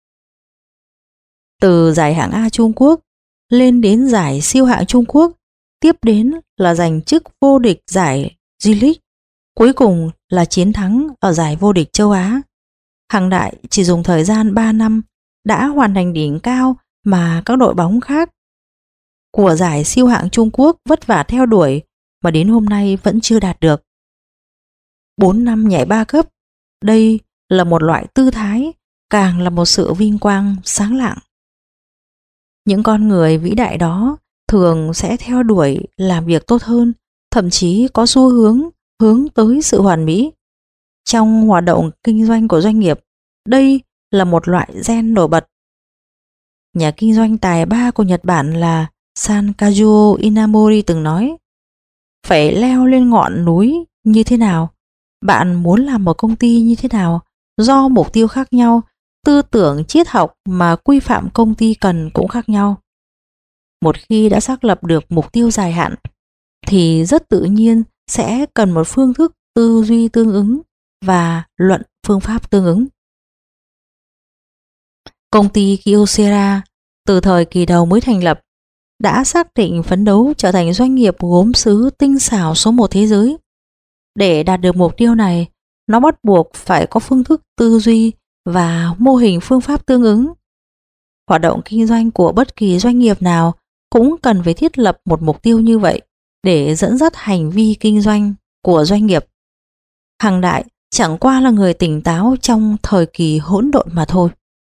Từ giải hạng A Trung Quốc lên đến giải siêu hạng Trung Quốc, tiếp đến là giành chức vô địch giải J-League, cuối cùng là chiến thắng ở giải vô địch châu Á. Hàng Đại chỉ dùng thời gian 3 năm đã hoàn thành đỉnh cao mà các đội bóng khác của giải siêu hạng Trung Quốc vất vả theo đuổi mà đến hôm nay vẫn chưa đạt được. 4 năm nhảy 3 cấp, đây là một loại tư thái, càng là một sự vinh quang sáng lạng. Những con người vĩ đại đó thường sẽ theo đuổi làm việc tốt hơn, thậm chí có xu hướng tới sự hoàn mỹ. Trong hoạt động kinh doanh của doanh nghiệp, đây là một loại gen nổi bật. Nhà kinh doanh tài ba của Nhật Bản là San Kazuo Inamori từng nói, phải leo lên ngọn núi như thế nào, bạn muốn làm một công ty như thế nào, do mục tiêu khác nhau, tư tưởng triết học mà quy phạm công ty cần cũng khác nhau. Một khi đã xác lập được mục tiêu dài hạn thì rất tự nhiên sẽ cần một phương thức tư duy tương ứng và luận phương pháp tương ứng. Công ty Kyocera từ thời kỳ đầu mới thành lập đã xác định phấn đấu trở thành doanh nghiệp gốm sứ tinh xảo số 1 thế giới. Để đạt được mục tiêu này, nó bắt buộc phải có phương thức tư duy và mô hình phương pháp tương ứng. Hoạt động kinh doanh của bất kỳ doanh nghiệp nào cũng cần phải thiết lập một mục tiêu như vậy để dẫn dắt hành vi kinh doanh của doanh nghiệp. Hàng Đại chẳng qua là người tỉnh táo trong thời kỳ hỗn độn mà thôi.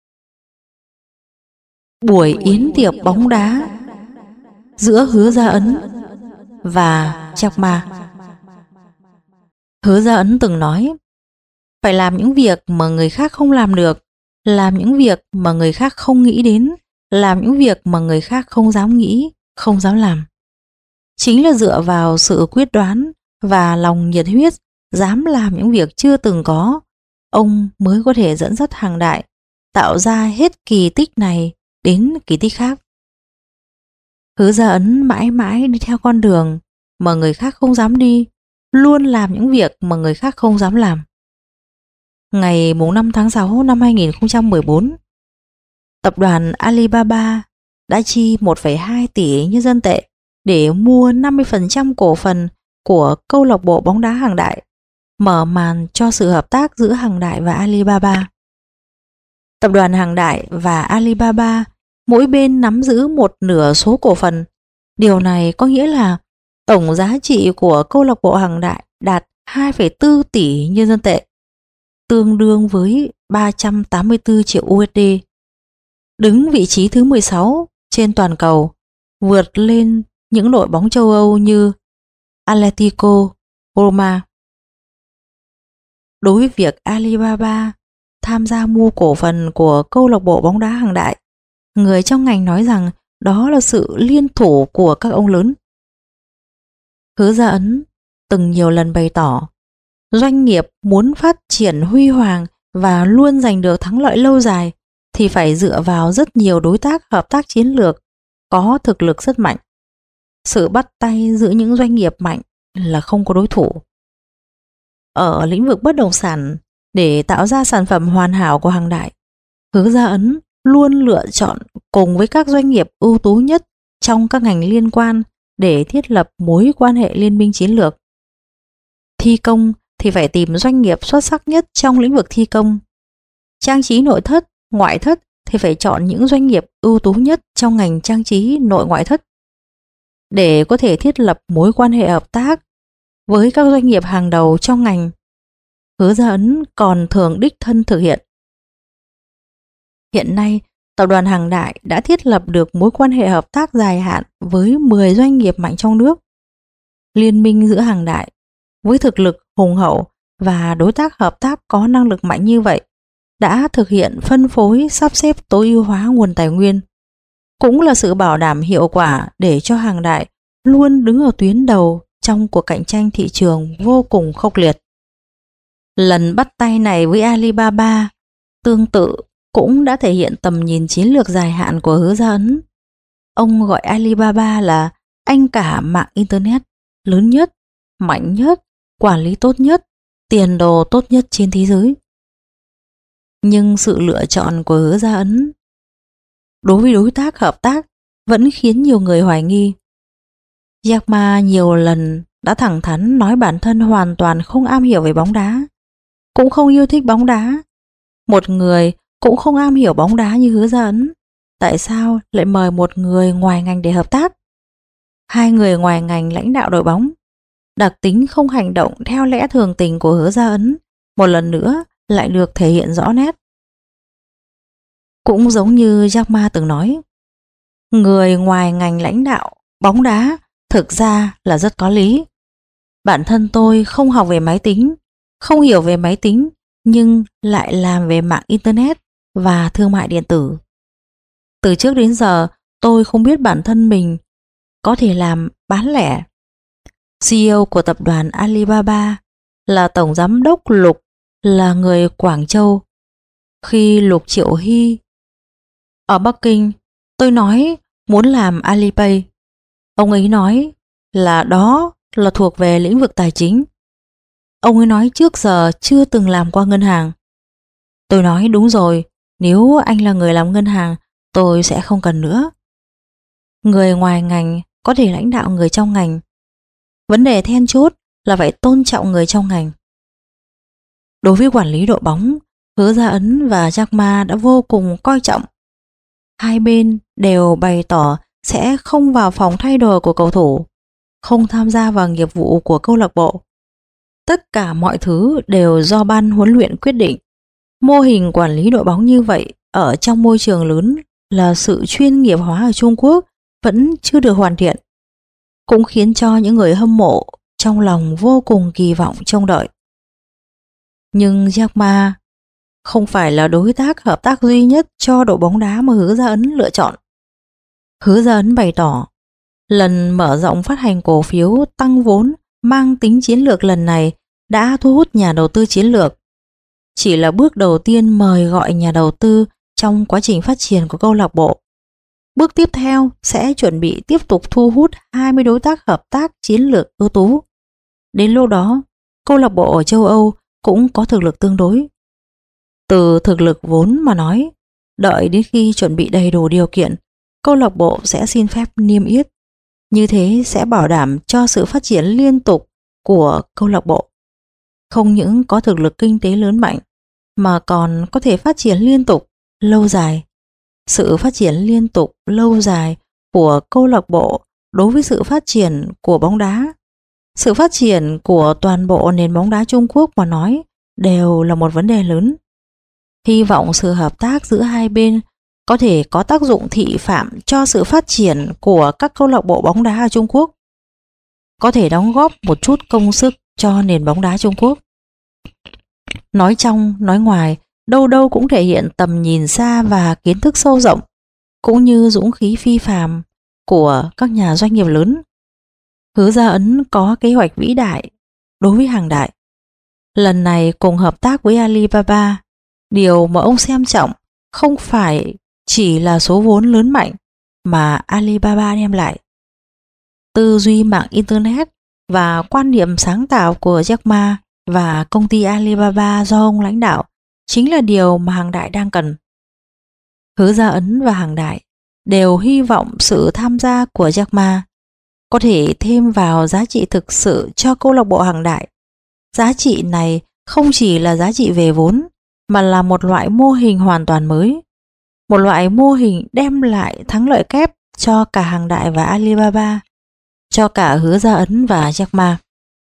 Buổi yến tiệc bóng đá giữa Hứa Gia Ấn và Jack Ma. Hứa Gia Ấn từng nói, phải làm những việc mà người khác không làm được, làm những việc mà người khác không nghĩ đến, làm những việc mà người khác không dám nghĩ, không dám làm. Chính là dựa vào sự quyết đoán và lòng nhiệt huyết, dám làm những việc chưa từng có, ông mới có thể dẫn dắt Hàng Đại, tạo ra hết kỳ tích này đến kỳ tích khác. Hứa Gia Ấn mãi mãi đi theo con đường mà người khác không dám đi, luôn làm những việc mà người khác không dám làm. Ngày 5 tháng 6 năm 2014, tập đoàn Alibaba đã chi 1,2 tỷ nhân dân tệ để mua 50% cổ phần của câu lạc bộ bóng đá Hàng Đại, mở màn cho sự hợp tác giữa Hàng Đại và Alibaba. Tập đoàn Hàng Đại và Alibaba mỗi bên nắm giữ một nửa số cổ phần. Điều này có nghĩa là tổng giá trị của câu lạc bộ Hàng Đại đạt 2,4 tỷ nhân dân tệ. tương đương với 384 triệu USD. Đứng vị trí thứ 16 trên toàn cầu, vượt lên những đội bóng châu Âu như Atletico, Roma. Đối với việc Alibaba tham gia mua cổ phần của câu lạc bộ bóng đá Hàng Đại, người trong ngành nói rằng đó là sự liên thủ của các ông lớn. Hứa Gia Ấn từng nhiều lần bày tỏ, doanh nghiệp muốn phát triển huy hoàng và luôn giành được thắng lợi lâu dài thì phải dựa vào rất nhiều đối tác hợp tác chiến lược có thực lực rất mạnh. Sự bắt tay giữa những doanh nghiệp mạnh là không có đối thủ. Ở lĩnh vực bất động sản, để tạo ra sản phẩm hoàn hảo của Hàng Đại, Hứa Gia Ấn luôn lựa chọn cùng với các doanh nghiệp ưu tú nhất trong các ngành liên quan để thiết lập mối quan hệ liên minh chiến lược. Thi công thì phải tìm doanh nghiệp xuất sắc nhất trong lĩnh vực thi công. Trang trí nội thất, ngoại thất thì phải chọn những doanh nghiệp ưu tú nhất trong ngành trang trí nội ngoại thất. Để có thể thiết lập mối quan hệ hợp tác với các doanh nghiệp hàng đầu trong ngành, Hứa Gia Ấn còn thường đích thân thực hiện. Hiện nay, tập đoàn Hàng Đại đã thiết lập được mối quan hệ hợp tác dài hạn với 10 doanh nghiệp mạnh trong nước. Liên minh giữa Hàng Đại với thực lực hùng hậu và đối tác hợp tác có năng lực mạnh như vậy đã thực hiện phân phối sắp xếp tối ưu hóa nguồn tài nguyên, cũng là sự bảo đảm hiệu quả để cho Hàng Đại luôn đứng ở tuyến đầu trong cuộc cạnh tranh thị trường vô cùng khốc liệt. Lần bắt tay này với Alibaba tương tự cũng đã thể hiện tầm nhìn chiến lược dài hạn của Hứa Gia Ấn. Ông gọi Alibaba là anh cả mạng Internet lớn nhất, mạnh nhất, quản lý tốt nhất, tiền đồ tốt nhất trên thế giới. Nhưng sự lựa chọn của Hứa Gia Ấn đối với đối tác hợp tác vẫn khiến nhiều người hoài nghi. Jack Ma nhiều lần đã thẳng thắn nói bản thân hoàn toàn không am hiểu về bóng đá, cũng không yêu thích bóng đá. Một người cũng không am hiểu bóng đá như Hứa Gia Ấn, tại sao lại mời một người ngoài ngành để hợp tác? Hai người ngoài ngành lãnh đạo đội bóng. Đặc tính không hành động theo lẽ thường tình của Hứa Gia Ấn một lần nữa lại được thể hiện rõ nét. Cũng giống như Jack Ma từng nói, người ngoài ngành lãnh đạo bóng đá thực ra là rất có lý. Bản thân tôi không học về máy tính, không hiểu về máy tính, nhưng lại làm về mạng Internet và thương mại điện tử. Từ trước đến giờ tôi không biết bản thân mình có thể làm bán lẻ. CEO của tập đoàn Alibaba là Tổng Giám đốc Lục là người Quảng Châu. Khi Lục Triệu Hy ở Bắc Kinh, tôi nói muốn làm Alipay. Ông ấy nói là đó là thuộc về lĩnh vực tài chính. Ông ấy nói trước giờ chưa từng làm qua ngân hàng. Tôi nói đúng rồi, nếu anh là người làm ngân hàng, tôi sẽ không cần nữa. Người ngoài ngành có thể lãnh đạo người trong ngành. Vấn đề then chốt là phải tôn trọng người trong ngành. Đối với quản lý đội bóng, Hứa Gia Ấn và Jack Ma đã vô cùng coi trọng. Hai bên đều bày tỏ sẽ không vào phòng thay đồ của cầu thủ, không tham gia vào nghiệp vụ của câu lạc bộ. Tất cả mọi thứ đều do ban huấn luyện quyết định. Mô hình quản lý đội bóng như vậy ở trong môi trường lớn là sự chuyên nghiệp hóa ở Trung Quốc vẫn chưa được hoàn thiện, cũng khiến cho những người hâm mộ trong lòng vô cùng kỳ vọng trông đợi. Nhưng Jack Ma không phải là đối tác hợp tác duy nhất cho đội bóng đá mà Hứa Gia Ấn lựa chọn. Hứa Gia Ấn bày tỏ, lần mở rộng phát hành cổ phiếu tăng vốn mang tính chiến lược lần này đã thu hút nhà đầu tư chiến lược. Chỉ là bước đầu tiên mời gọi nhà đầu tư trong quá trình phát triển của câu lạc bộ. Bước tiếp theo sẽ chuẩn bị tiếp tục thu hút 20 đối tác hợp tác chiến lược ưu tú. Đến lúc đó, câu lạc bộ ở châu Âu cũng có thực lực tương đối. Từ thực lực vốn mà nói, đợi đến khi chuẩn bị đầy đủ điều kiện, câu lạc bộ sẽ xin phép niêm yết. Như thế sẽ bảo đảm cho sự phát triển liên tục của câu lạc bộ. Không những có thực lực kinh tế lớn mạnh, mà còn có thể phát triển liên tục, lâu dài. Sự phát triển liên tục, lâu dài của câu lạc bộ đối với sự phát triển của bóng đá, sự phát triển của toàn bộ nền bóng đá Trung Quốc mà nói đều là một vấn đề lớn. Hy vọng sự hợp tác giữa hai bên có thể có tác dụng thị phạm cho sự phát triển của các câu lạc bộ bóng đá ở Trung Quốc, có thể đóng góp một chút công sức cho nền bóng đá Trung Quốc. Nói trong, nói ngoài, đâu đâu cũng thể hiện tầm nhìn xa và kiến thức sâu rộng, cũng như dũng khí phi phàm của các nhà doanh nghiệp lớn. Hứa Gia Ấn có kế hoạch vĩ đại đối với Hàng Đại. Lần này cùng hợp tác với Alibaba, điều mà ông xem trọng không phải chỉ là số vốn lớn mạnh mà Alibaba đem lại. Tư duy mạng Internet và quan niệm sáng tạo của Jack Ma và công ty Alibaba do ông lãnh đạo chính là điều mà Hàng Đại đang cần. Hứa Gia Ấn và Hàng Đại đều hy vọng sự tham gia của Jack Ma có thể thêm vào giá trị thực sự cho câu lạc bộ Hàng Đại. Giá trị này không chỉ là giá trị về vốn, mà là một loại mô hình hoàn toàn mới. Một loại mô hình đem lại thắng lợi kép cho cả Hàng Đại và Alibaba, cho cả Hứa Gia Ấn và Jack Ma.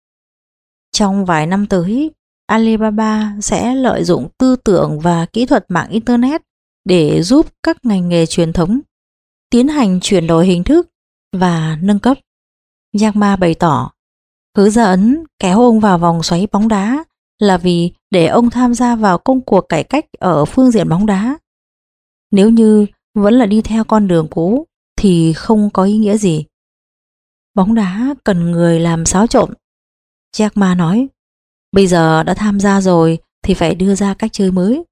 Trong vài năm tới, Alibaba sẽ lợi dụng tư tưởng và kỹ thuật mạng Internet để giúp các ngành nghề truyền thống tiến hành chuyển đổi hình thức và nâng cấp. Jack Ma bày tỏ, Hứa Gia Ấn kéo ông vào vòng xoáy bóng đá là vì để ông tham gia vào công cuộc cải cách ở phương diện bóng đá. Nếu như vẫn là đi theo con đường cũ thì không có ý nghĩa gì. Bóng đá cần người làm xáo trộn. Jack Ma nói, bây giờ đã tham gia rồi thì phải đưa ra cách chơi mới.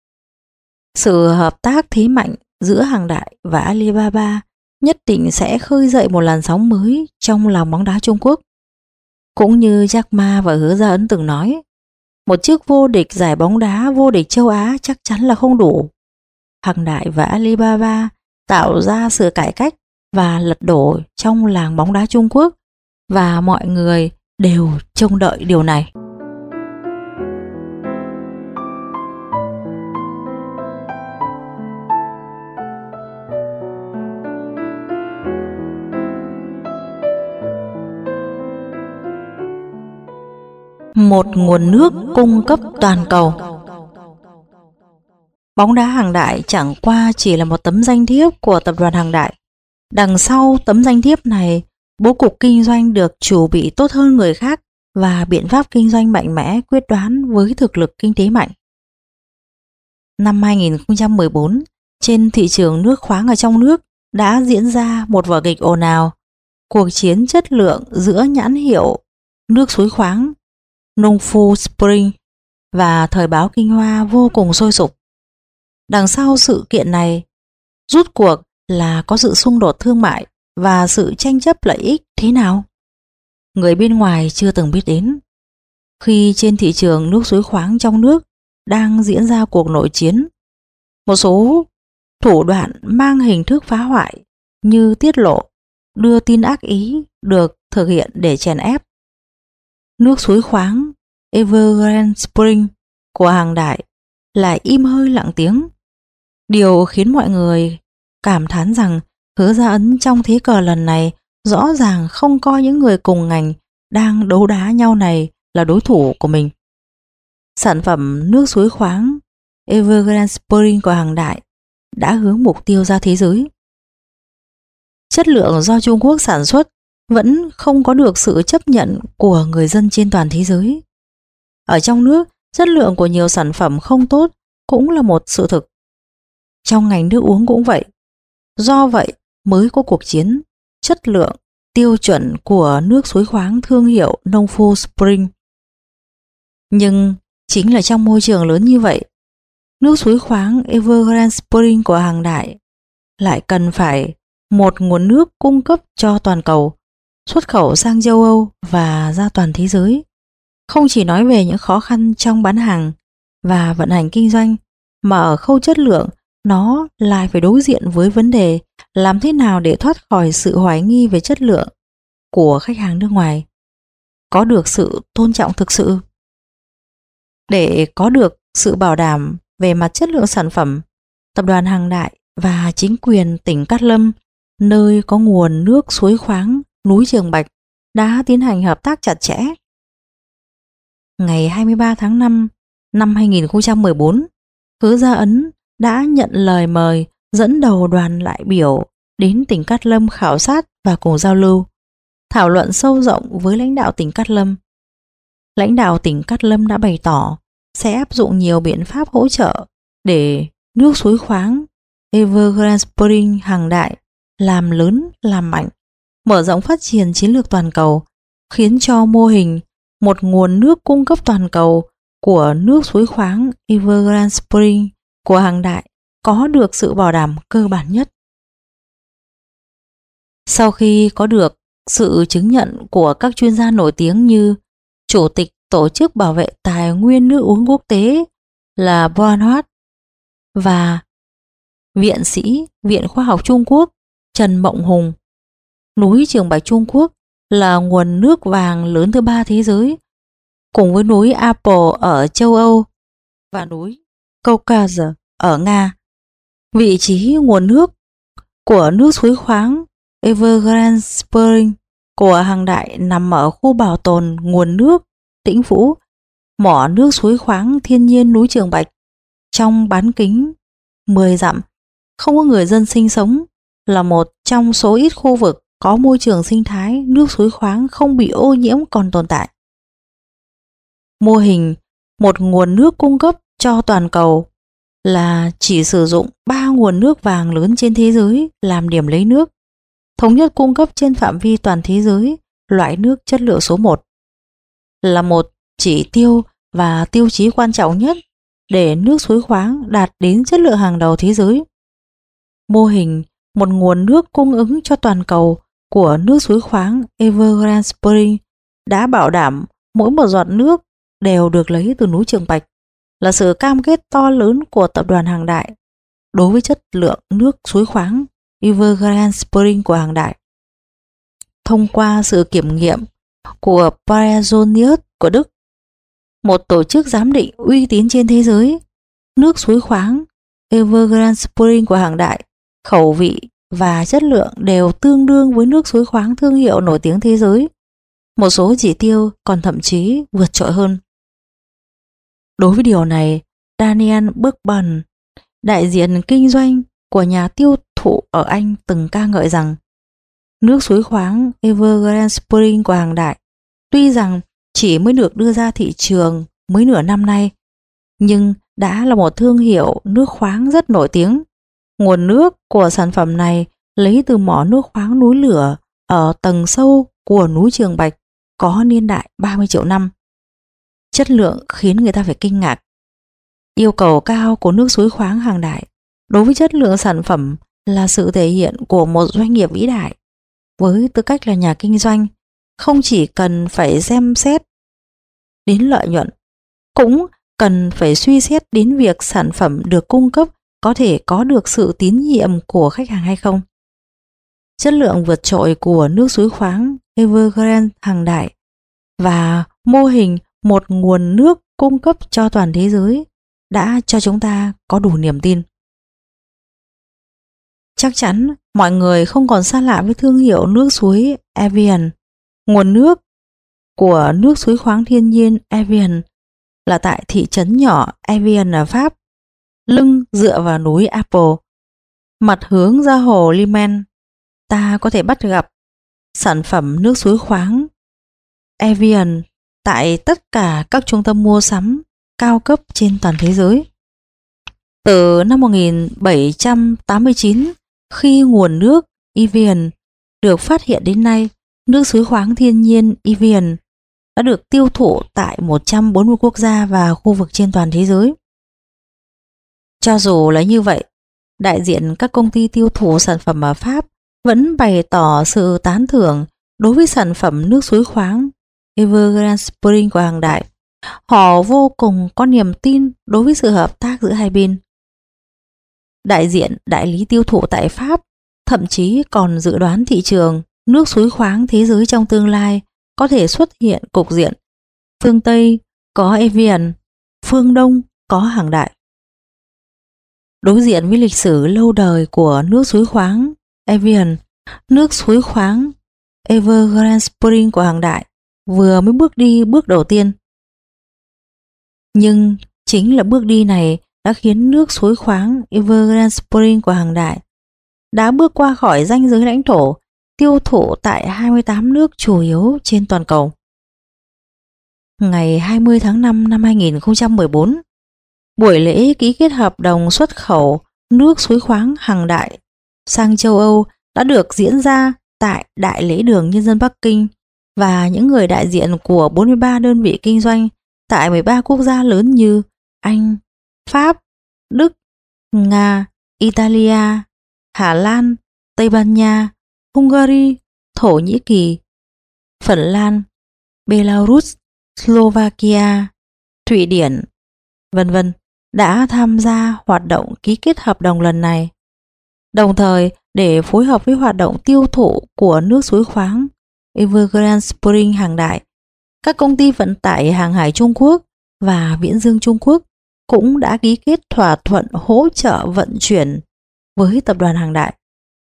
Sự hợp tác thế mạnh giữa Hàng Đại và Alibaba nhất định sẽ khơi dậy một làn sóng mới trong lòng bóng đá Trung Quốc. Cũng như Jack Ma và Hứa Gia Ấn từng nói, một chức vô địch giải bóng đá vô địch châu Á chắc chắn là không đủ. Hàng Đại và Alibaba tạo ra sự cải cách và lật đổ trong làng bóng đá Trung Quốc, và mọi người đều trông đợi điều này. Một nguồn nước cung cấp toàn cầu. Bóng đá Hàng Đại chẳng qua chỉ là một tấm danh thiếp của tập đoàn Hàng Đại. Đằng sau tấm danh thiếp này, bố cục kinh doanh được chuẩn bị tốt hơn người khác và biện pháp kinh doanh mạnh mẽ quyết đoán với thực lực kinh tế mạnh. Năm 2014, trên thị trường nước khoáng ở trong nước đã diễn ra một vở kịch ồn ào, cuộc chiến chất lượng giữa nhãn hiệu nước suối khoáng Nông Phu Spring và thời báo Kinh Hoa vô cùng sôi sục. Đằng sau sự kiện này, rút cuộc là có sự xung đột thương mại và sự tranh chấp lợi ích thế nào? Người bên ngoài chưa từng biết đến. Khi trên thị trường nước suối khoáng trong nước đang diễn ra cuộc nội chiến, một số thủ đoạn mang hình thức phá hoại như tiết lộ, đưa tin ác ý được thực hiện để chèn ép. Nước suối khoáng Evergrande Spring của Hàng Đại lại im hơi lặng tiếng. Điều khiến mọi người cảm thán rằng Hứa Gia Ấn trong thế cờ lần này rõ ràng không coi những người cùng ngành đang đấu đá nhau này là đối thủ của mình. Sản phẩm nước suối khoáng Evergrande Spring của Hàng Đại đã hướng mục tiêu ra thế giới. Chất lượng do Trung Quốc sản xuất vẫn không có được sự chấp nhận của người dân trên toàn thế giới. Ở trong nước, chất lượng của nhiều sản phẩm không tốt cũng là một sự thực. Trong ngành nước uống cũng vậy. Do vậy mới có cuộc chiến chất lượng tiêu chuẩn của nước suối khoáng thương hiệu Nông Phu Spring. Nhưng chính là trong môi trường lớn như vậy, nước suối khoáng Evergrande Spring của Hàng Đại lại cần phải một nguồn nước cung cấp cho toàn cầu, xuất khẩu sang châu Âu và ra toàn thế giới. Không chỉ nói về những khó khăn trong bán hàng và vận hành kinh doanh, mà ở khâu chất lượng nó lại phải đối diện với vấn đề làm thế nào để thoát khỏi sự hoài nghi về chất lượng của khách hàng nước ngoài, có được sự tôn trọng thực sự. Để có được sự bảo đảm về mặt chất lượng sản phẩm, tập đoàn Hàng Đại và chính quyền tỉnh Cát Lâm, nơi có nguồn nước suối khoáng núi Trường Bạch, đã tiến hành hợp tác chặt chẽ. Ngày 23 tháng 5 Năm 2014, Hứa Gia Ấn đã nhận lời mời dẫn đầu đoàn đại biểu đến tỉnh Cát Lâm khảo sát và cùng giao lưu, thảo luận sâu rộng với lãnh đạo tỉnh Cát Lâm. Lãnh đạo tỉnh Cát Lâm đã bày tỏ sẽ áp dụng nhiều biện pháp hỗ trợ để nước suối khoáng Evergrande Spring Hàng Đại làm lớn làm mạnh, mở rộng phát triển chiến lược toàn cầu, khiến cho mô hình một nguồn nước cung cấp toàn cầu của nước suối khoáng Evergrande Spring của Hàng Đại có được sự bảo đảm cơ bản nhất. Sau khi có được sự chứng nhận của các chuyên gia nổi tiếng như Chủ tịch Tổ chức Bảo vệ Tài nguyên nước uống quốc tế là Barnard và Viện sĩ Viện Khoa học Trung Quốc Trần Mộng Hùng, núi Trường Bạch Trung Quốc là nguồn nước vàng lớn thứ 3 thế giới, cùng với núi Apple ở châu Âu và núi Caucasus ở Nga. Vị trí nguồn nước của nước suối khoáng Evergrande Spring của Hàng Đại nằm ở khu bảo tồn nguồn nước Tĩnh Vũ, mỏ nước suối khoáng thiên nhiên núi Trường Bạch, trong bán kính 10 dặm, không có người dân sinh sống, là một trong số ít khu vực có môi trường sinh thái nước suối khoáng không bị ô nhiễm còn tồn tại. Mô hình một nguồn nước cung cấp cho toàn cầu là chỉ sử dụng 3 nguồn nước vàng lớn trên thế giới làm điểm lấy nước, thống nhất cung cấp trên phạm vi toàn thế giới loại nước chất lượng số 1, là một chỉ tiêu và tiêu chí quan trọng nhất để nước suối khoáng đạt đến chất lượng hàng đầu thế giới. Mô hình một nguồn nước cung ứng cho toàn cầu của nước suối khoáng Evergrande Spring đã bảo đảm mỗi một giọt nước đều được lấy từ núi Trường Bạch, là sự cam kết to lớn của tập đoàn Hàng Đại đối với chất lượng nước suối khoáng Evergrande Spring của Hàng Đại. Thông qua sự kiểm nghiệm của Pareozonius của Đức, một tổ chức giám định uy tín trên thế giới, nước suối khoáng Evergrande Spring của Hàng Đại khẩu vị và chất lượng đều tương đương với nước suối khoáng thương hiệu nổi tiếng thế giới, một số chỉ tiêu còn thậm chí vượt trội hơn. Đối với điều này, Daniel Burkman, đại diện kinh doanh của nhà tiêu thụ ở Anh, từng ca ngợi rằng nước suối khoáng Evergrande Spring của Hàng Đại tuy rằng chỉ mới được đưa ra thị trường mới nửa năm nay, nhưng đã là một thương hiệu nước khoáng rất nổi tiếng. Nguồn nước của sản phẩm này lấy từ mỏ nước khoáng núi lửa ở tầng sâu của núi Trường Bạch có niên đại 30 triệu năm. Chất lượng khiến người ta phải kinh ngạc. Yêu cầu cao của nước suối khoáng Hàng Đại đối với chất lượng sản phẩm là sự thể hiện của một doanh nghiệp vĩ đại. Với tư cách là nhà kinh doanh, không chỉ cần phải xem xét đến lợi nhuận, cũng cần phải suy xét đến việc sản phẩm được cung cấp có thể có được sự tín nhiệm của khách hàng hay không. Chất lượng vượt trội của nước suối khoáng Evergrande Hàng Đại và mô hình một nguồn nước cung cấp cho toàn thế giới đã cho chúng ta có đủ niềm tin. Chắc chắn mọi người không còn xa lạ với thương hiệu nước suối Evian. Nguồn nước của nước suối khoáng thiên nhiên Evian là tại thị trấn nhỏ Evian ở Pháp, lưng dựa vào núi Apple, mặt hướng ra hồ Limen. Ta có thể bắt gặp sản phẩm nước suối khoáng Evian tại tất cả các trung tâm mua sắm cao cấp trên toàn thế giới. Từ năm 1789, khi nguồn nước Evian được phát hiện đến nay, nước suối khoáng thiên nhiên Evian đã được tiêu thụ tại 140 quốc gia và khu vực trên toàn thế giới. Cho dù là như vậy, đại diện các công ty tiêu thụ sản phẩm ở Pháp vẫn bày tỏ sự tán thưởng đối với sản phẩm nước suối khoáng Evergrande Spring của Hàng Đại. Họ vô cùng có niềm tin đối với sự hợp tác giữa hai bên. Đại diện đại lý tiêu thụ tại Pháp thậm chí còn dự đoán thị trường nước suối khoáng thế giới trong tương lai có thể xuất hiện cục diện phương Tây có Evian, phương Đông có Hàng Đại. Đối diện với lịch sử lâu đời của nước suối khoáng Evian, nước suối khoáng Evergrande Spring của Hàng Đại vừa mới bước đi bước đầu tiên. Nhưng Chính là bước đi này đã khiến nước suối khoáng Evergrande Spring của Hằng Đại đã bước qua khỏi ranh giới lãnh thổ tiêu thụ tại 28 nước chủ yếu trên toàn cầu. Ngày 20 tháng 5 năm 2014, buổi lễ ký kết hợp đồng xuất khẩu nước suối khoáng Hằng Đại sang châu Âu đã được diễn ra tại Đại lễ đường Nhân dân Bắc Kinh, và những người đại diện của 43 đơn vị kinh doanh tại 13 quốc gia lớn như Anh, Pháp, Đức, Nga, Italia, Hà Lan, Tây Ban Nha, Hungary, Thổ Nhĩ Kỳ, Phần Lan, Belarus, Slovakia, Thụy Điển, vân vân đã tham gia hoạt động ký kết hợp đồng lần này. Đồng thời, để phối hợp với hoạt động tiêu thụ của nước suối khoáng Evergrande Spring Hằng Đại, các công ty vận tải hàng hải Trung Quốc và viễn dương Trung Quốc cũng đã ký kết thỏa thuận hỗ trợ vận chuyển với tập đoàn Hằng Đại.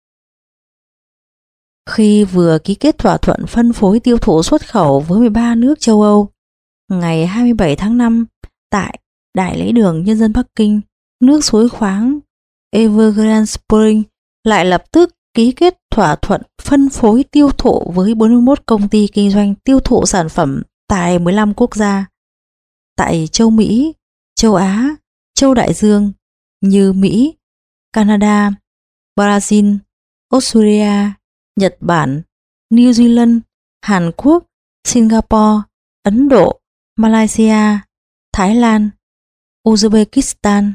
Khi vừa ký kết thỏa thuận phân phối tiêu thụ xuất khẩu với 13 nước châu Âu, ngày 27 tháng 5 tại Đại lễ đường Nhân dân Bắc Kinh, nước suối khoáng Evergrande Spring lại lập tức ký kết thỏa thuận phân phối tiêu thụ với 41 công ty kinh doanh tiêu thụ sản phẩm tại 15 quốc gia tại châu Mỹ, châu Á, châu Đại Dương như Mỹ, Canada, Brazil, Australia, Nhật Bản, New Zealand, Hàn Quốc, Singapore, Ấn Độ, Malaysia, Thái Lan, Uzbekistan,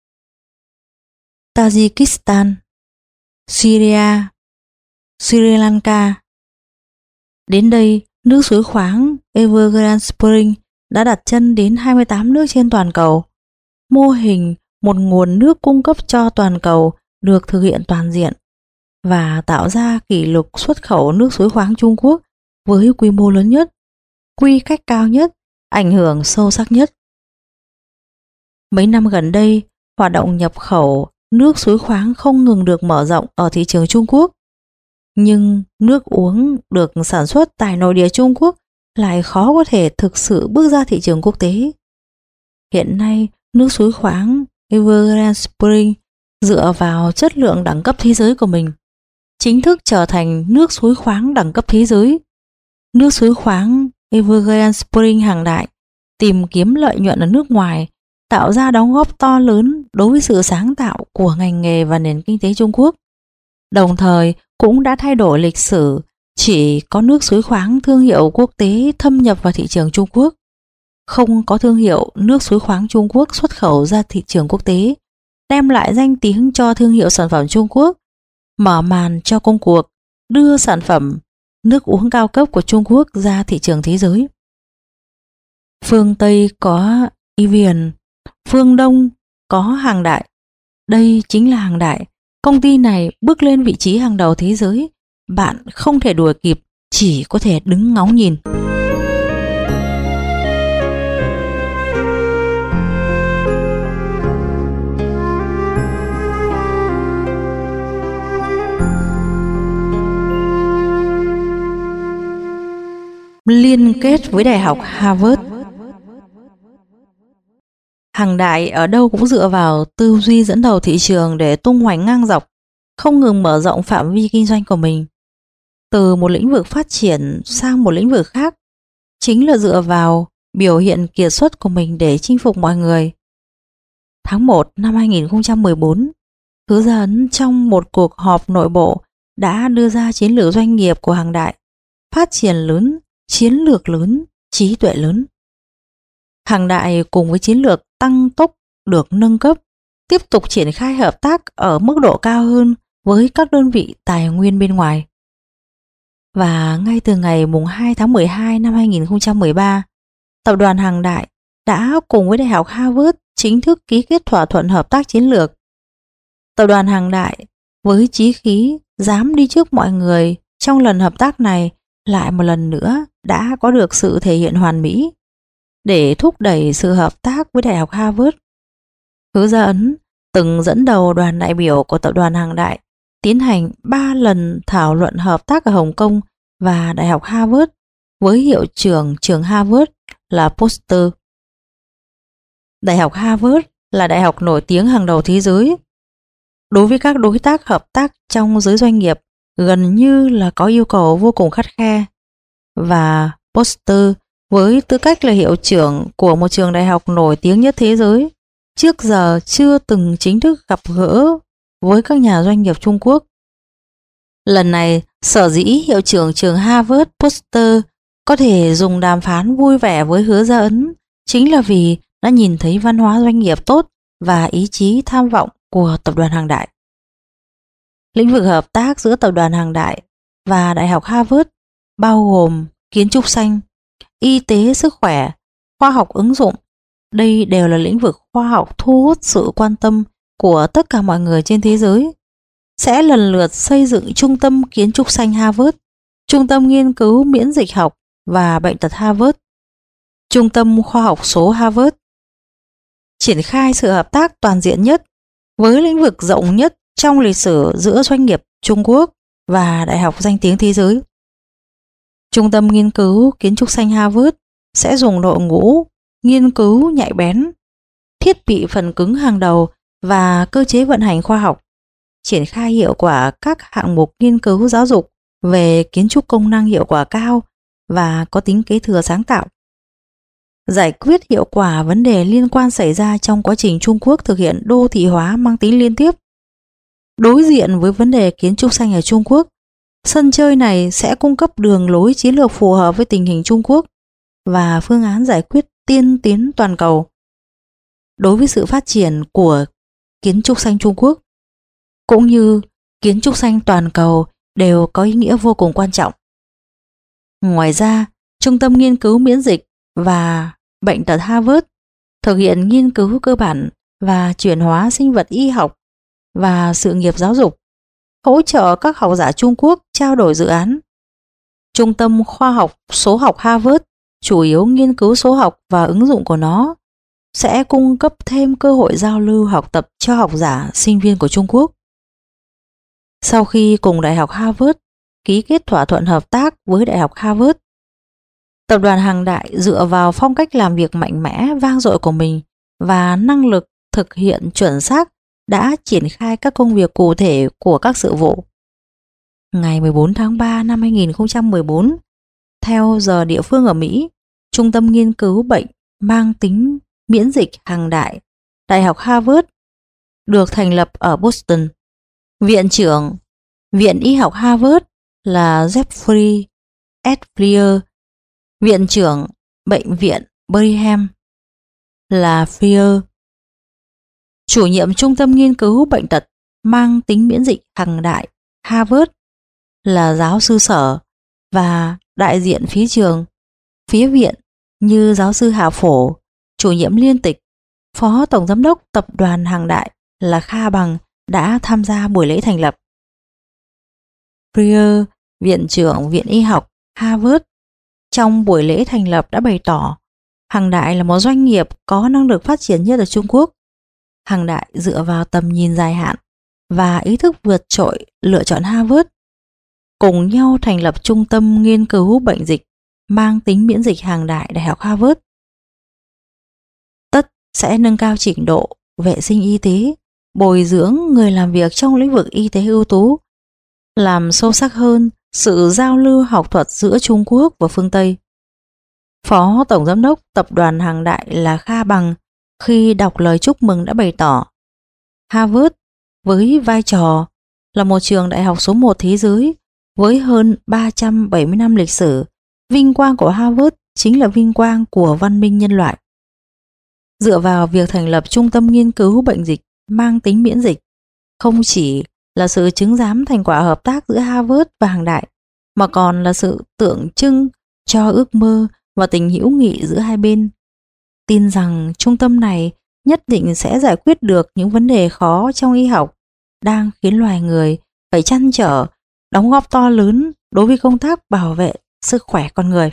Tajikistan, Syria, Sri Lanka. Đến đây, nước suối khoáng Evergrande Spring đã đặt chân đến 28 nước trên toàn cầu. Mô hình một nguồn nước cung cấp cho toàn cầu được thực hiện toàn diện và tạo ra kỷ lục xuất khẩu nước suối khoáng Trung Quốc với quy mô lớn nhất, quy cách cao nhất, ảnh hưởng sâu sắc nhất. Mấy năm gần đây, hoạt động nhập khẩu nước suối khoáng không ngừng được mở rộng ở thị trường Trung Quốc. Nhưng nước uống được sản xuất tại nội địa Trung Quốc lại khó có thể thực sự bước ra thị trường quốc tế. Hiện nay, nước suối khoáng Evergrande Spring dựa vào chất lượng đẳng cấp thế giới của mình, chính thức trở thành nước suối khoáng đẳng cấp thế giới. Nước suối khoáng Evergrande Spring Hằng Đại tìm kiếm lợi nhuận ở nước ngoài, tạo ra đóng góp to lớn đối với sự sáng tạo của ngành nghề và nền kinh tế Trung Quốc. Đồng thời cũng đã thay đổi lịch sử, chỉ có nước suối khoáng thương hiệu quốc tế thâm nhập vào thị trường Trung Quốc. Không có thương hiệu nước suối khoáng Trung Quốc xuất khẩu ra thị trường quốc tế, đem lại danh tiếng cho thương hiệu sản phẩm Trung Quốc, mở màn cho công cuộc đưa sản phẩm nước uống cao cấp của Trung Quốc ra thị trường thế giới. Phương Tây có Evian, phương Đông có Hằng Đại. Đây chính là Hằng Đại. Công ty này bước lên vị trí hàng đầu thế giới. Bạn không thể đuổi kịp, chỉ có thể đứng ngóng nhìn. Liên kết với Đại học Harvard. Hằng Đại ở đâu cũng dựa vào tư duy dẫn đầu thị trường để tung hoành ngang dọc, không ngừng mở rộng phạm vi kinh doanh của mình. Từ một lĩnh vực phát triển sang một lĩnh vực khác, chính là dựa vào biểu hiện kiệt xuất của mình để chinh phục mọi người. Tháng 1 năm 2014, Hứa Gia Ấn trong một cuộc họp nội bộ đã đưa ra chiến lược doanh nghiệp của Hằng Đại: phát triển lớn, chiến lược lớn, trí tuệ lớn. Hằng Đại cùng với chiến lược tăng tốc được nâng cấp, tiếp tục triển khai hợp tác ở mức độ cao hơn với các đơn vị tài nguyên bên ngoài. Và ngay từ ngày 2 tháng 12 năm 2013, tập đoàn Hằng Đại đã cùng với Đại học Harvard chính thức ký kết thỏa thuận hợp tác chiến lược. Tập đoàn Hằng Đại với chí khí dám đi trước mọi người trong lần hợp tác này lại một lần nữa đã có được sự thể hiện hoàn mỹ. Để thúc đẩy sự hợp tác với Đại học Harvard, Hứa Gia Ấn từng dẫn đầu đoàn đại biểu của tập đoàn Hằng Đại tiến hành 3 lần thảo luận hợp tác ở Hồng Kông và Đại học Harvard với hiệu trưởng trường Harvard là Foster. Đại học Harvard là đại học nổi tiếng hàng đầu thế giới. Đối với các đối tác hợp tác trong giới doanh nghiệp, gần như là có yêu cầu vô cùng khắt khe. Và Poster, với tư cách là hiệu trưởng của một trường đại học nổi tiếng nhất thế giới, trước giờ chưa từng chính thức gặp gỡ với các nhà doanh nghiệp Trung Quốc. Lần này, sở dĩ hiệu trưởng trường Harvard Poster có thể dùng đàm phán vui vẻ với Hứa Gia Ấn chính là vì đã nhìn thấy văn hóa doanh nghiệp tốt và ý chí tham vọng của tập đoàn Hàng Đại. Lĩnh vực hợp tác giữa tập đoàn Hàng Đại và Đại học Harvard bao gồm kiến trúc xanh, y tế sức khỏe, khoa học ứng dụng. Đây đều là lĩnh vực khoa học thu hút sự quan tâm của tất cả mọi người trên thế giới. Sẽ lần lượt xây dựng Trung tâm Kiến trúc xanh Harvard, Trung tâm Nghiên cứu Miễn dịch học và Bệnh tật Harvard, Trung tâm Khoa học số Harvard. Triển khai sự hợp tác toàn diện nhất với lĩnh vực rộng nhất trong lịch sử giữa doanh nghiệp Trung Quốc và đại học danh tiếng thế giới. Trung tâm Nghiên cứu Kiến trúc xanh Harvard sẽ dùng đội ngũ nghiên cứu nhạy bén, thiết bị phần cứng hàng đầu và cơ chế vận hành khoa học, triển khai hiệu quả các hạng mục nghiên cứu giáo dục về kiến trúc công năng hiệu quả cao và có tính kế thừa sáng tạo. Giải quyết hiệu quả vấn đề liên quan xảy ra trong quá trình Trung Quốc thực hiện đô thị hóa mang tính liên tiếp. Đối diện với vấn đề kiến trúc xanh ở Trung Quốc, sân chơi này sẽ cung cấp đường lối chiến lược phù hợp với tình hình Trung Quốc và phương án giải quyết tiên tiến toàn cầu. Đối với sự phát triển của kiến trúc xanh Trung Quốc, cũng như kiến trúc xanh toàn cầu đều có ý nghĩa vô cùng quan trọng. Ngoài ra, Trung tâm Nghiên cứu Miễn dịch và Bệnh tật Harvard thực hiện nghiên cứu cơ bản và chuyển hóa sinh vật y học và sự nghiệp giáo dục, hỗ trợ các học giả Trung Quốc trao đổi dự án. Trung tâm Khoa học Số học Harvard chủ yếu nghiên cứu số học và ứng dụng của nó, sẽ cung cấp thêm cơ hội giao lưu học tập cho học giả, sinh viên của Trung Quốc. Sau khi cùng Đại học Harvard ký kết thỏa thuận hợp tác với Đại học Harvard, tập đoàn Hàng Đại dựa vào phong cách làm việc mạnh mẽ, vang dội của mình và năng lực thực hiện chuẩn xác đã triển khai các công việc cụ thể của các sự vụ. Ngày 14 tháng 3 năm 2014, theo giờ địa phương ở Mỹ, Trung tâm Nghiên cứu Bệnh mang tính miễn dịch Hàng Đại, Đại học Harvard, được thành lập ở Boston. Viện trưởng Viện Y học Harvard là Jeffrey S. Freer, Viện trưởng Bệnh viện Brigham là Freer. Chủ nhiệm Trung tâm Nghiên cứu Bệnh tật mang tính miễn dịch Hàng Đại Harvard là giáo sư Sở, và đại diện phía trường, phía viện như giáo sư Hà Phổ, chủ nhiệm liên tịch, phó tổng giám đốc tập đoàn Hàng Đại là Kha Bằng đã tham gia buổi lễ thành lập. Freer, viện trưởng Viện Y học Harvard, trong buổi lễ thành lập đã bày tỏ Hàng Đại là một doanh nghiệp có năng lực phát triển nhất ở Trung Quốc. Hàng Đại dựa vào tầm nhìn dài hạn và ý thức vượt trội lựa chọn Harvard, cùng nhau thành lập Trung tâm Nghiên cứu Bệnh dịch mang tính miễn dịch Hàng Đại, Đại học Harvard. Tất sẽ nâng cao trình độ vệ sinh y tế, bồi dưỡng người làm việc trong lĩnh vực y tế ưu tú, làm sâu sắc hơn sự giao lưu học thuật giữa Trung Quốc và phương Tây. Phó Tổng Giám đốc Tập đoàn Hàng Đại là Kha Bằng khi đọc lời chúc mừng đã bày tỏ Harvard với vai trò là một trường đại học số 1 thế giới với hơn 370 năm lịch sử, vinh quang của Harvard chính là vinh quang của văn minh nhân loại. Dựa vào việc thành lập Trung tâm Nghiên cứu Bệnh dịch mang tính miễn dịch, không chỉ là sự chứng giám thành quả hợp tác giữa Harvard và Hàng Đại, mà còn là sự tượng trưng cho ước mơ và tình hữu nghị giữa hai bên. Tin rằng trung tâm này nhất định sẽ giải quyết được những vấn đề khó trong y học đang khiến loài người phải trăn trở, đóng góp to lớn đối với công tác bảo vệ sức khỏe con người.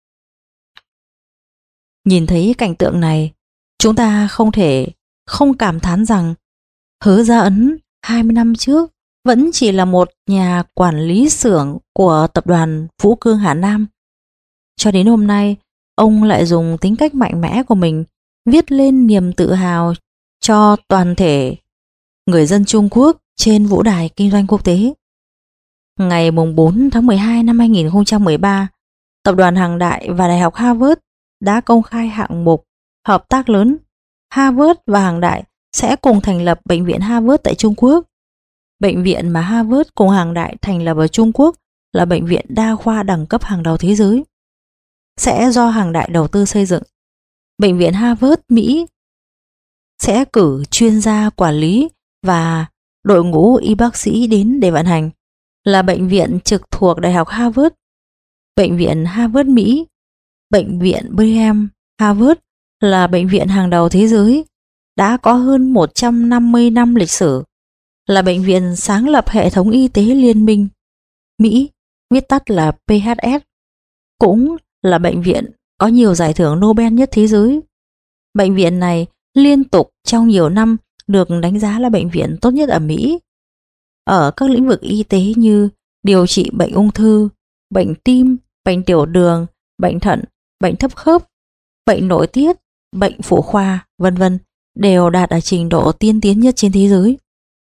Nhìn thấy cảnh tượng này, chúng ta không thể không cảm thán rằng Hứa Gia Ấn 20 năm trước vẫn chỉ là một nhà quản lý xưởng của tập đoàn Phú Cương Hà Nam. Cho đến hôm nay, ông lại dùng tính cách mạnh mẽ của mình viết lên niềm tự hào cho toàn thể người dân Trung Quốc trên vũ đài kinh doanh quốc tế. Ngày 4 tháng 12 năm 2013, Tập đoàn Hàng Đại và Đại học Harvard đã công khai hạng mục hợp tác lớn. Harvard và Hàng Đại sẽ cùng thành lập Bệnh viện Harvard tại Trung Quốc. Bệnh viện mà Harvard cùng Hàng Đại thành lập ở Trung Quốc là bệnh viện đa khoa đẳng cấp hàng đầu thế giới, sẽ do Hàng Đại đầu tư xây dựng. Bệnh viện Harvard Mỹ sẽ cử chuyên gia quản lý và đội ngũ y bác sĩ đến để vận hành, là bệnh viện trực thuộc Đại học Harvard. Bệnh viện Harvard Mỹ, bệnh viện Brigham Harvard là bệnh viện hàng đầu thế giới, đã có hơn 150 năm lịch sử, là bệnh viện sáng lập hệ thống y tế liên minh Mỹ, viết tắt là PHS, cũng là bệnh viện có nhiều giải thưởng Nobel nhất thế giới. Bệnh viện này liên tục trong nhiều năm được đánh giá là bệnh viện tốt nhất ở Mỹ ở các lĩnh vực y tế như điều trị bệnh ung thư, bệnh tim, bệnh tiểu đường, bệnh thận, bệnh thấp khớp, bệnh nội tiết, bệnh phụ khoa, vân vân, đều đạt ở trình độ tiên tiến nhất trên thế giới.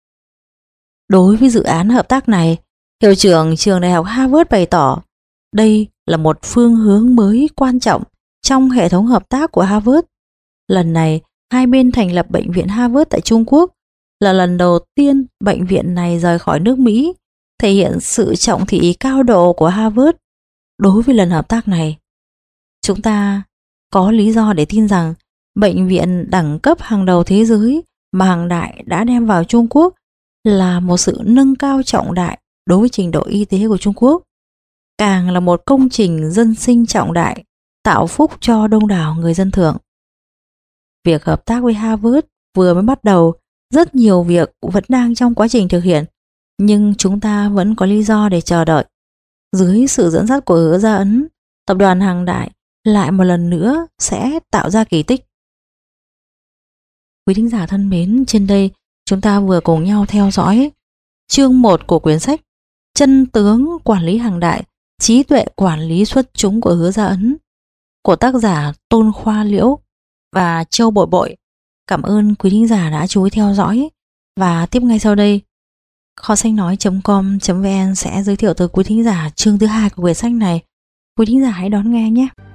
Đối với dự án hợp tác này, hiệu trưởng trường Đại học Harvard bày tỏ đây là một phương hướng mới quan trọng trong hệ thống hợp tác của Harvard. Lần này, hai bên thành lập Bệnh viện Harvard tại Trung Quốc, là lần đầu tiên bệnh viện này rời khỏi nước Mỹ, thể hiện sự trọng thị cao độ của Harvard. Đối với lần hợp tác này, chúng ta có lý do để tin rằng bệnh viện đẳng cấp hàng đầu thế giới mà Hàng Đại đã đem vào Trung Quốc là một sự nâng cao trọng đại đối với trình độ y tế của Trung Quốc, càng là một công trình dân sinh trọng đại, tạo phúc cho đông đảo người dân thường. Việc hợp tác với Harvard vừa mới bắt đầu, rất nhiều việc vẫn đang trong quá trình thực hiện, nhưng chúng ta vẫn có lý do để chờ đợi. Dưới sự dẫn dắt của Hứa Gia Ấn, tập đoàn Hàng Đại lại một lần nữa sẽ tạo ra kỳ tích. Quý thính giả thân mến, trên đây chúng ta vừa cùng nhau theo dõi chương 1 của quyển sách Chân tướng quản lý Hàng Đại, trí tuệ quản lý xuất chúng của Hứa Gia Ấn, của tác giả Tôn Khoa Liễu và Châu Bội Bội. Cảm ơn quý thính giả đã chú ý theo dõi, và tiếp ngay sau đây, kho sách nói.com.vn sẽ giới thiệu tới quý thính giả chương thứ 2 của quyển sách này. Quý thính giả hãy đón nghe nhé.